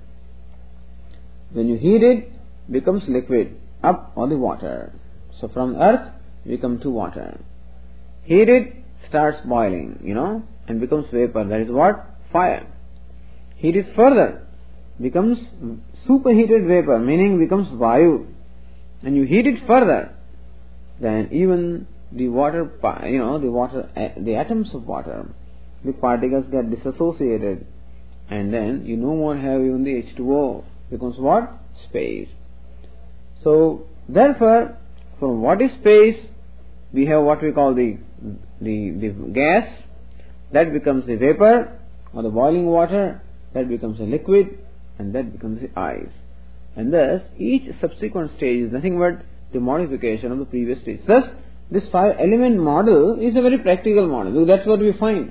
When you heat it, becomes liquid, up or the water. So from earth, we come to water. Heat it, starts boiling, you know, and becomes vapor. That is what? Fire. Heat it further, becomes superheated vapor, meaning becomes vayu. And you heat it further, then even the water, you know, the water, the atoms of water, the particles get disassociated, and then you no more have even the H two O. Becomes what? Space. So therefore, from what is space, we have what we call the the the gas. That becomes the vapor or the boiling water, that becomes a liquid, and that becomes the ice. And thus, each subsequent stage is nothing but the modification of the previous stage. Thus, this five element model is a very practical model, because that's what we find.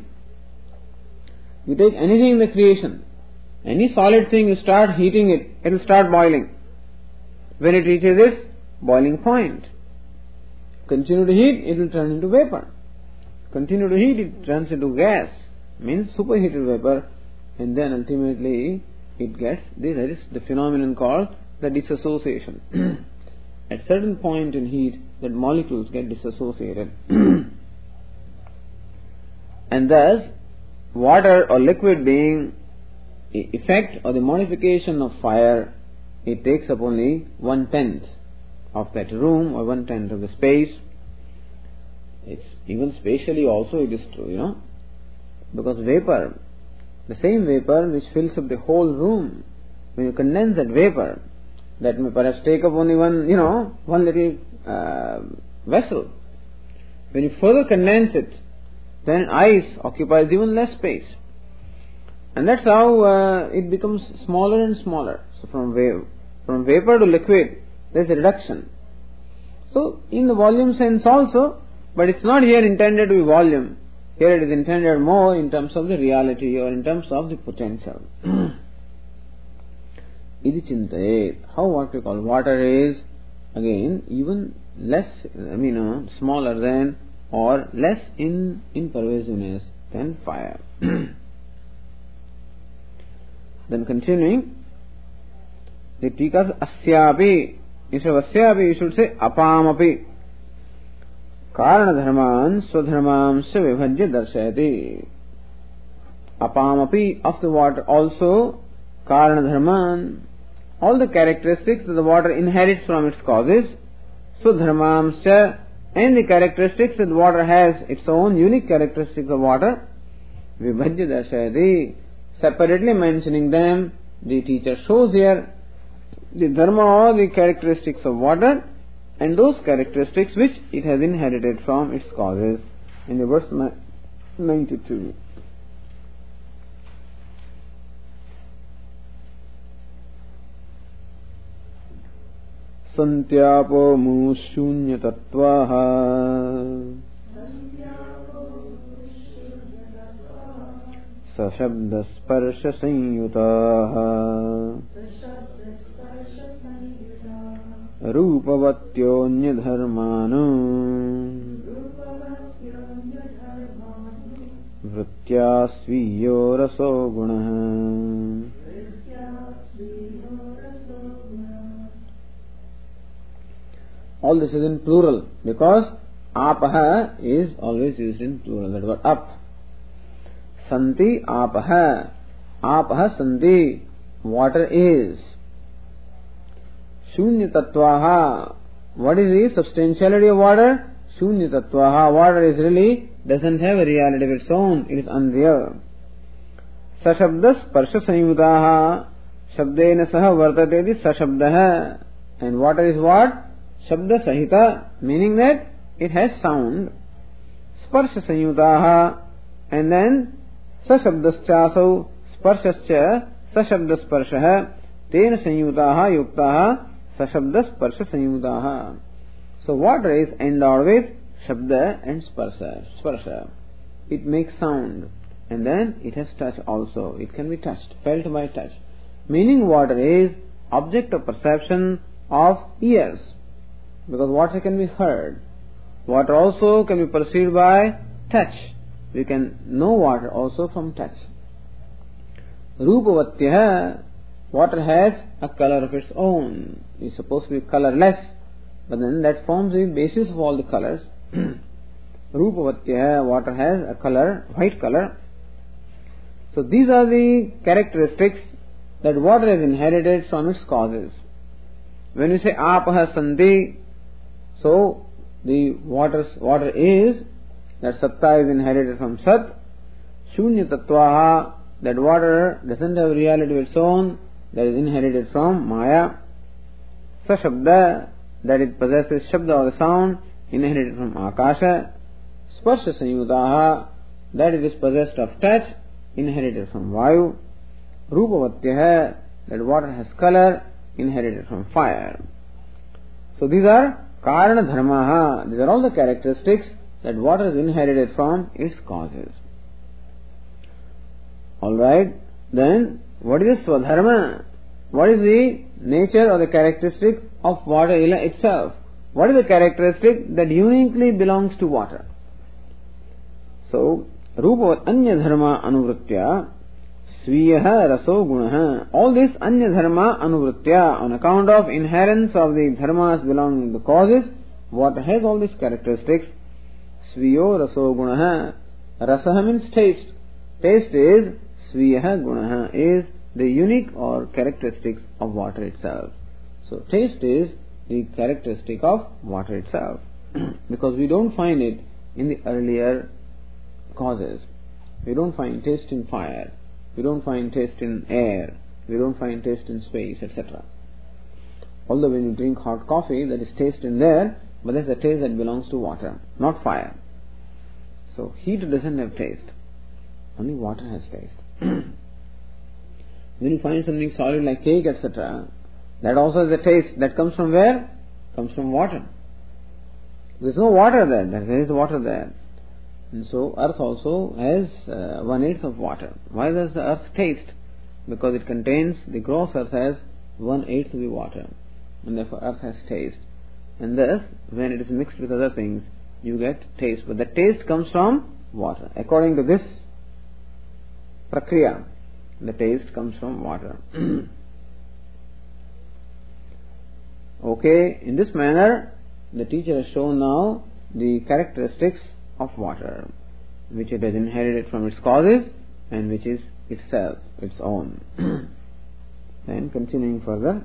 You take anything in the creation, any solid thing, you start heating it, it will start boiling. When it reaches its boiling point, continue to heat, it will turn into vapor. Continue to heat, it turns into gas, means superheated vapor, and then ultimately it gets, there is the phenomenon called the dissociation. At certain point in heat, that molecules get dissociated. And thus, water or liquid being the effect or the modification of fire, it takes up only one-tenth of that room or one-tenth of the space. It's even spatially also it is true, you know, because vapor, the same vapor which fills up the whole room, when you condense that vapor, that may perhaps take up only one, you know, one little uh, vessel. When you further condense it, then ice occupies even less space. And that's how uh, it becomes smaller and smaller. So from va- from vapor to liquid, there's a reduction. So in the volume sense also, but it's not here intended to be volume. Here it is intended more in terms of the reality or in terms of the potential. Idi chintaye. How what we call water is again even less, I mean, uh, smaller than or less in, in pervasiveness and fire. Then continuing, the Tika says, Asyapi. Instead of Asyapi, you should say Apamapi. Karana dharman swadharmam se vibhajya darshayati. Apamapi, of the water also, Karana dharman, all the characteristics that the water inherits from its causes, swadharmam se, and the characteristics that the water has, its own unique characteristics of water, vibhajya darshayati, separately mentioning them, the teacher shows here the dharma or the characteristics of water and those characteristics which it has inherited from its causes in the verse ninety-two. Santyapo mu shunya tattvaha sashabda sparsha sanyutaha रूपवत्योन्य धर्मानु वृत्त्या स्वीयो रसो गुणः. All this is in plural because apaha is always used in plural. That word up. Santi apaha. Apaha santi. Water is. Shunya tattvaha. What is the substantiality of water? Shunya tattvaha. Water is really doesn't have a reality of its own. It is unreal. Sashabdas parsha sanyutaha. Shabdena saha vartateti sashabdaha. And water is what? Shabda sahita. Meaning that it has sound. Sparsha sanyutaha. And then sashabdaschasau sparshascha sashabdasparshaha. Tena sanyutaha yuktaha sashabdasparsha sanyutaha. So water is endowed with shabda and sparsha. Sparsha. It makes sound. And then it has touch also. It can be touched, felt by touch. Meaning water is object of perception of ears. Because water can be heard. Water also can be perceived by touch. We can know water also from touch. Rupavatyah. Water has a color of its own. It is supposed to be colorless, but then that forms the basis of all the colors. Rupavatyah, water has a color, white color. So these are the characteristics that water has inherited from its causes. When we say apaha santi, so the water's, water is, that satta is inherited from sat. Shunya tattvaha, that water doesn't have reality of its own, that is inherited from maya. Sashabda, that it possesses shabda or the sound, inherited from akasha. Sparsha sanyutaha, that it is possessed of touch, inherited from vayu. Rupavatyah, that water has color, inherited from fire. So these are karana dharmaha. These are all the characteristics that water is inherited from its causes. Alright, then what is swadharma? What is the nature or the characteristic of water itself? What is the characteristic that uniquely belongs to water? So, rupa anya dharma anuvritya sviyaha raso gunaha. All this anya dharma anuvritya, on account of inherence of the dharmas belonging to the causes, water has all these characteristics. Sviyo raso gunaha. Rasaha means taste. Taste is sviyaha gunaha, is the unique or characteristics of water itself. So taste is the characteristic of water itself. Because we don't find it in the earlier causes. We don't find taste in fire. We don't find taste in air. We don't find taste in space, et cetera. Although when you drink hot coffee, there is taste in there, but that's a taste that belongs to water, not fire. So heat doesn't have taste. Only water has taste. When you find something solid like cake, et cetera, that also has a taste. That comes from where? Comes from water. There is no water there. There is water there. And so earth also has uh, one-eighth of water. Why does the earth taste? Because it contains, the gross earth has one-eighth of the water. And therefore earth has taste. And thus, when it is mixed with other things, you get taste. But the taste comes from water. According to this prakriya. The taste comes from water. Okay, in this manner, the teacher has shown now the characteristics of water, which it has inherited from its causes and which is itself, its own. Then continuing further.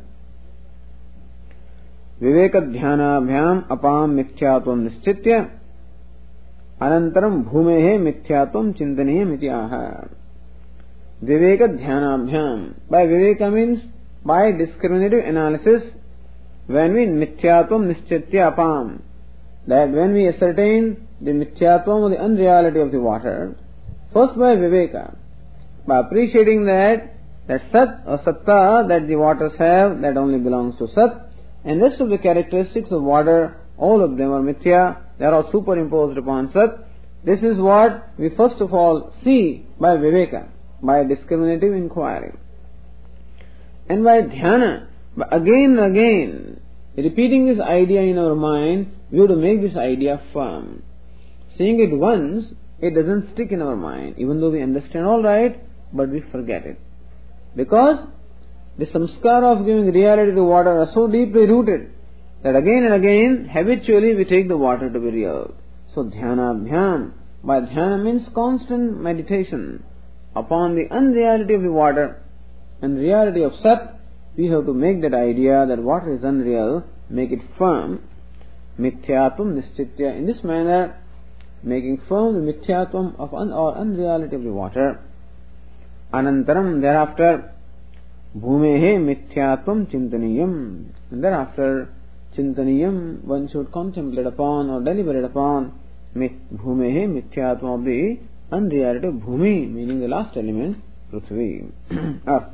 Viveka dhyanabhyam apam mithyatvam nischitya anantaram bhumehe mithyatvam chintaniyam iti aha. Viveka dhyanabhyam. By viveka means by discriminative analysis, when we mithyatvam nischitya apam, that when we ascertain the mithyatvam or the unreality of the water, first by viveka, by appreciating that that sat or satta that the waters have, that only belongs to sat, and rest of the characteristics of water, all of them are mithya, they are all superimposed upon sat. This is what we first of all see by viveka, by discriminative inquiry. And by dhyana, by again and again, repeating this idea in our mind, we have to make this idea firm. Seeing it once, it doesn't stick in our mind, even though we understand all right, but we forget it. Because the samskara of giving reality to water are so deeply rooted that again and again, habitually we take the water to be real. So dhyana bhyam, by dhyana means constant meditation upon the unreality of the water and reality of sat. We have to make that idea that water is unreal, make it firm. Mithyatvam nischitya. In this manner, making firm the mithyatvam of un- or unreality of the water. Anantaram, thereafter, bhumehe mithyatvam chintaniyam. And thereafter, chintaniyam, one should contemplate upon or deliberate upon mit, bhumehe mithyatvam of the unreality of bhumi, meaning the last element, prithvi, earth.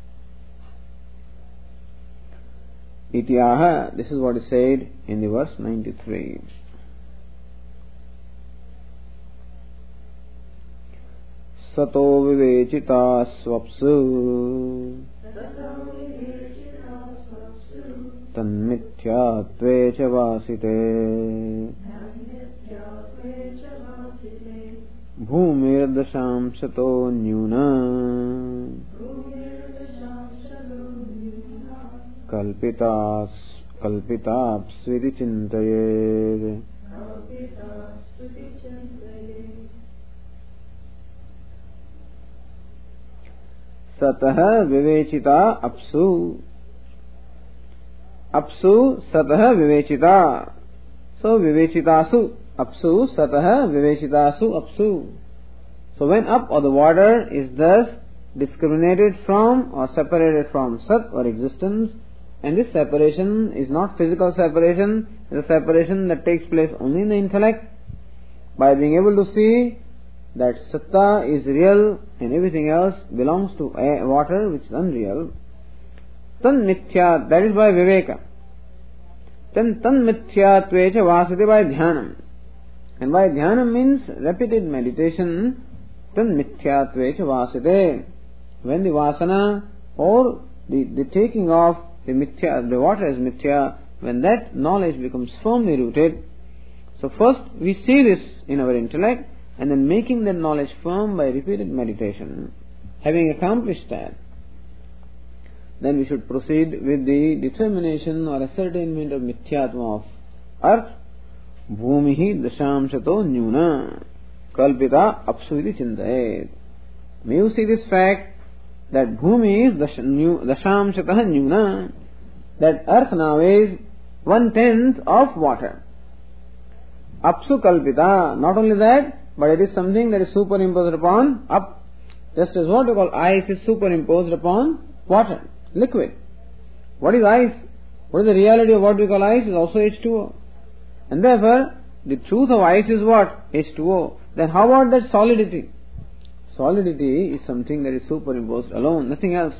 Itiyaha, this is what is said in the verse ninety-three. Sato vivechita swapsu tanmithyatve cha vasite bhumirdasham sato nyuna kalpitas kalpitapsviti chintayed. Satah vivechita apsu. Apsu satah vivechita. So vivechitasu. Apsu satah vivechitasu apsu. So when up or the water is thus discriminated from or separated from sat or existence, and this separation is not physical separation, it is a separation that takes place only in the intellect, by being able to see that satta is real and everything else belongs to water which is unreal. Tan mithya, that is by viveka. Then tan mithyatve cha vasate, by dhyanam. And by dhyanam means repeated meditation. Tan mithyatve cha vasate. When the vasana or the, the taking of the mithya, the water as mithya, when that knowledge becomes firmly rooted, so first we see this in our intellect, and then making that knowledge firm by repeated meditation. Having accomplished that, then we should proceed with the determination or ascertainment of mithyatma of earth. Bhumihi dasham sato nyuna kalpita apsuviti chintayed. May you see this fact that bhumi is dasham satah nyuna, that earth now is one tenth of water. Apsu kalpita, not only that, but it is something that is superimposed upon up, just as what we call ice is superimposed upon water, liquid. What is ice? What is the reality of what we call ice? Is also H two O. And therefore, the truth of ice is what? H two O. Then how about that solidity? Solidity is something that is superimposed alone, nothing else.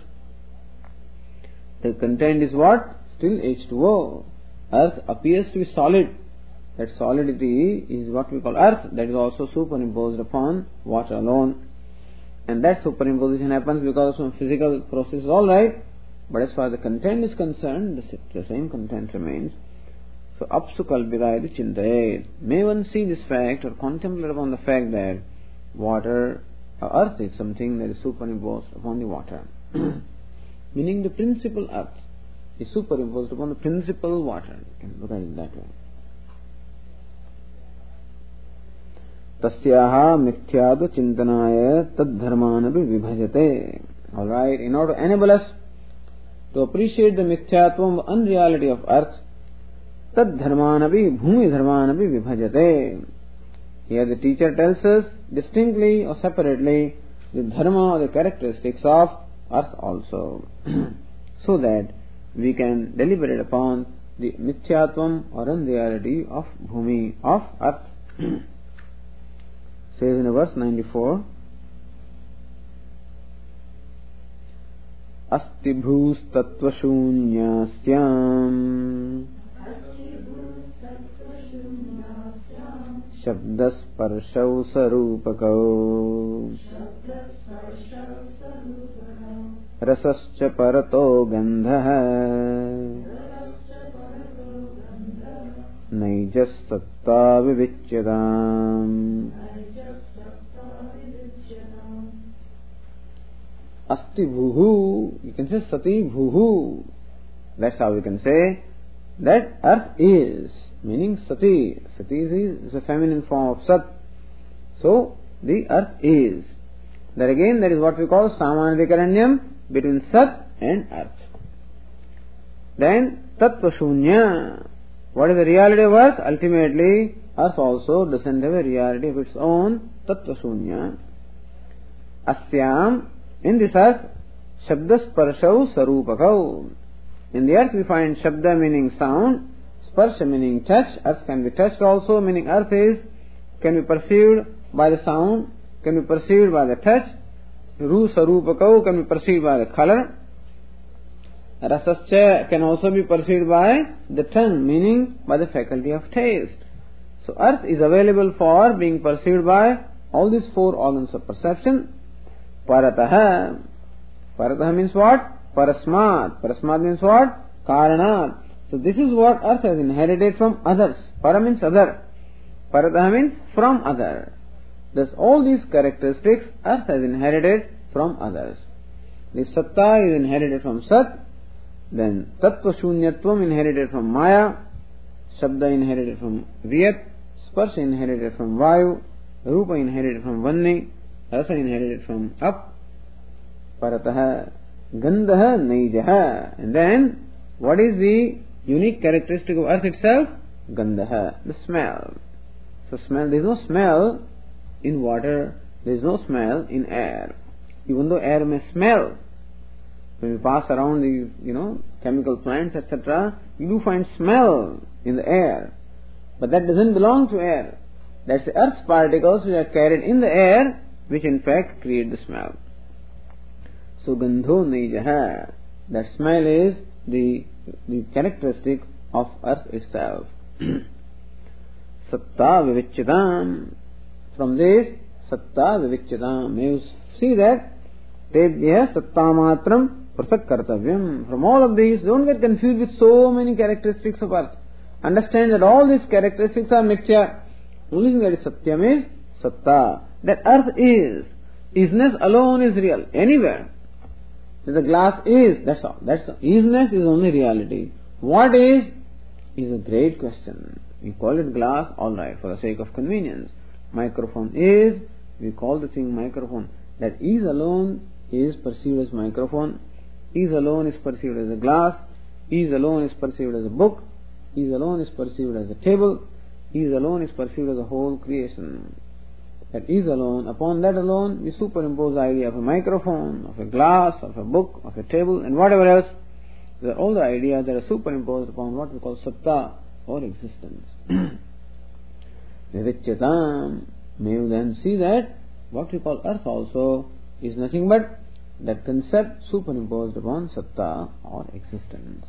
The content is what? Still H two O. Earth appears to be solid. That solidity is what we call earth, that is also superimposed upon water alone. And that superimposition happens because of some physical process, alright, but as far as the content is concerned, the, the same content remains. So, apsu kalpita iti chintayed. May one see this fact or contemplate upon the fact that water earth is something that is superimposed upon the water. Meaning the principal earth is superimposed upon the principal water. You can look at it that way. Tasyaha mithyadu chintanaya tad dharmanapi vibhajate. Alright, in order to enable us to appreciate the mithyatvam, unreality of earth, tad dharmanapi bhumi dharmanapi vibhajate. Here the teacher tells us distinctly or separately the dharma or the characteristics of earth also, so that we can deliberate upon the mithyatvam or unreality of bhumi, of earth. Says in verse ninety-four, Asti bhus tattva shunyasyam shabdasparshau sarupakau rasascha parato gandhah naijas satta vivichyadam. Asti bhuhu, you can say sati bhuhu. That's how we can say that earth is, meaning sati. Sati is a feminine form of sat. So, the earth is. That again, that is what we call samanadikaranyam between sat and earth. Then, tattva shunya. What is the reality of earth? Ultimately, earth also doesn't have a reality of its own. Tattva shunya. Asyam. In this earth, Shabda Sparshau Sarupakau. In the earth we find Shabda meaning sound, Sparsha meaning touch. Earth can be touched also, meaning earth is, can be perceived by the sound, can be perceived by the touch. Ru Sarupakau can be perceived by the color. Rasascha can also be perceived by the tongue, meaning by the faculty of taste. So earth is available for being perceived by all these four organs of perception. Parataha. Parataha means what? Parasmat. Parasmat means what? Karanat. So this is what earth has inherited from others. Para means other. Parataha means from other. Thus all these characteristics earth has inherited from others. The satta is inherited from sat. Then tattva shunyatvam inherited from maya. Shabda inherited from viyat. Sparsha inherited from vayu. Rupa inherited from vanni. Rasa inherited from up. Parataha gandha naijaha. And then, what is the unique characteristic of earth itself? Gandha, the smell. So smell, there is no smell in water, there is no smell in air. Even though air may smell, when we pass around the, you know, chemical plants, et cetera, you do find smell in the air. But that doesn't belong to air. That's the earth's particles which are carried in the air, which in fact create the smell. So gandho naijaha, that smell is the, the characteristic of earth itself. Satta vivichyadam. From this, satta vivichyadam. May you see that tebhya satta matram prasak kartavyam. From all of these, don't get confused with so many characteristics of earth. Understand that all these characteristics are mithya. Only thing that is satyam is satta. That earth is. Isness alone is real. Anywhere. So the glass is. That's all. That's all. Isness is only reality. What is? Is a great question. We call it glass, alright, for the sake of convenience. Microphone is. We call the thing microphone. That is alone is perceived as microphone. Is alone is perceived as a glass. Is alone is perceived as a book. Is alone is perceived as a table. Is alone is perceived as a whole creation. That is alone, upon that alone we superimpose the idea of a microphone, of a glass, of a book, of a table, and whatever else. They are all the ideas that are superimposed upon what we call satta or existence. Vivicyatam. May you then see that what we call earth also is nothing but that concept superimposed upon satta or existence.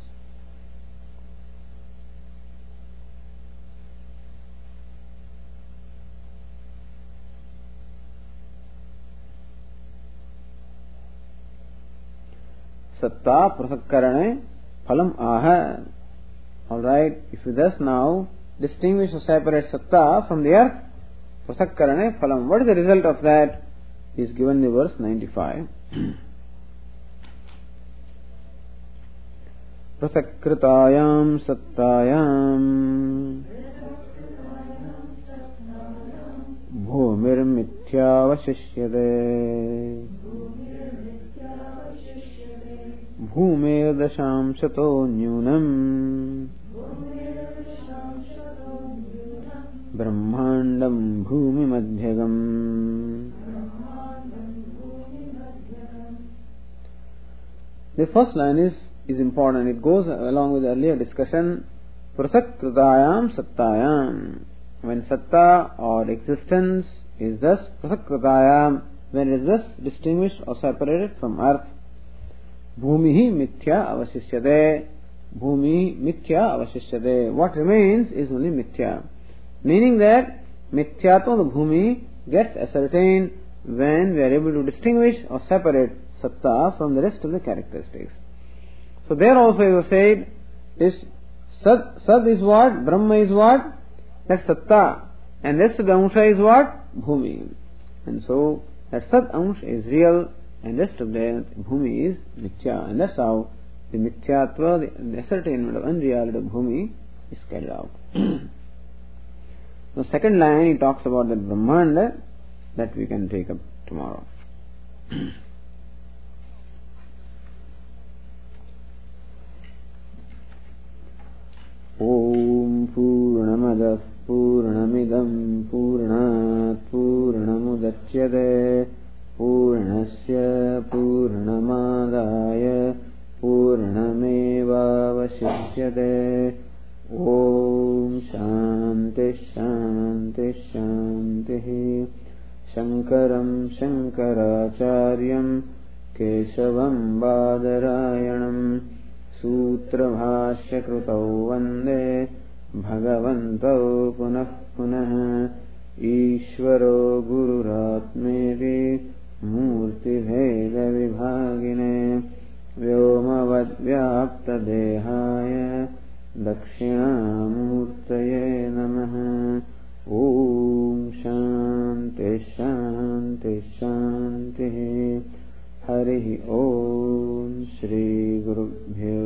Satta prasakkarane phalam aha. Alright, if you thus now distinguish or separate satta from the earth, prasakkarane phalam. What is the result of that? is given in verse ninety-five. Prasakrutayam sattayam bhumir mithyavashishyate bhumir dasham shato nyunam brahmandam bhumi madhyagam. The first line is is important. It goes along with the earlier discussion. Prasakrutayam sattayam. When satta or existence is thus prasakrutayam, when it is thus distinguished or separated from earth. Bhumihi mithya avashishyate. Bhumi mithya avashishyate. What remains is only mithya. Meaning that mithyato the bhumi gets ascertained when we are able to distinguish or separate satta from the rest of the characteristics. So there also you said, is Sad, Sad is what? Brahma is what? That's Satta. And rest of the Amsha is what? Bhumi. And so that Sat Amsha is real and rest of the Bhumi is Mithya. And that's how the Mithyatva, the ascertainment of unreality of Bhumi is carried out. The second line he talks about the Brahmanda that we can take up tomorrow. Om Purnamadah Purnamidam Purnat Purnamudachyate Purnasya Purnamadaya Purnamevavashishyate. Om Shanti Shanti Shanti. Shankaram Shankaracharyam Keshavam Badarayanam Sutra Bhashya Krutau Vande Bhagavantau Punah Punah. Ishvaro Gururatmeti Murti Bheda Vibhagine Vyomavad Vyapta Dehaya Dakshinamurtaye Namaha. Om Shanti Shanti Shanti. Harihi Om Shri Gurubhyo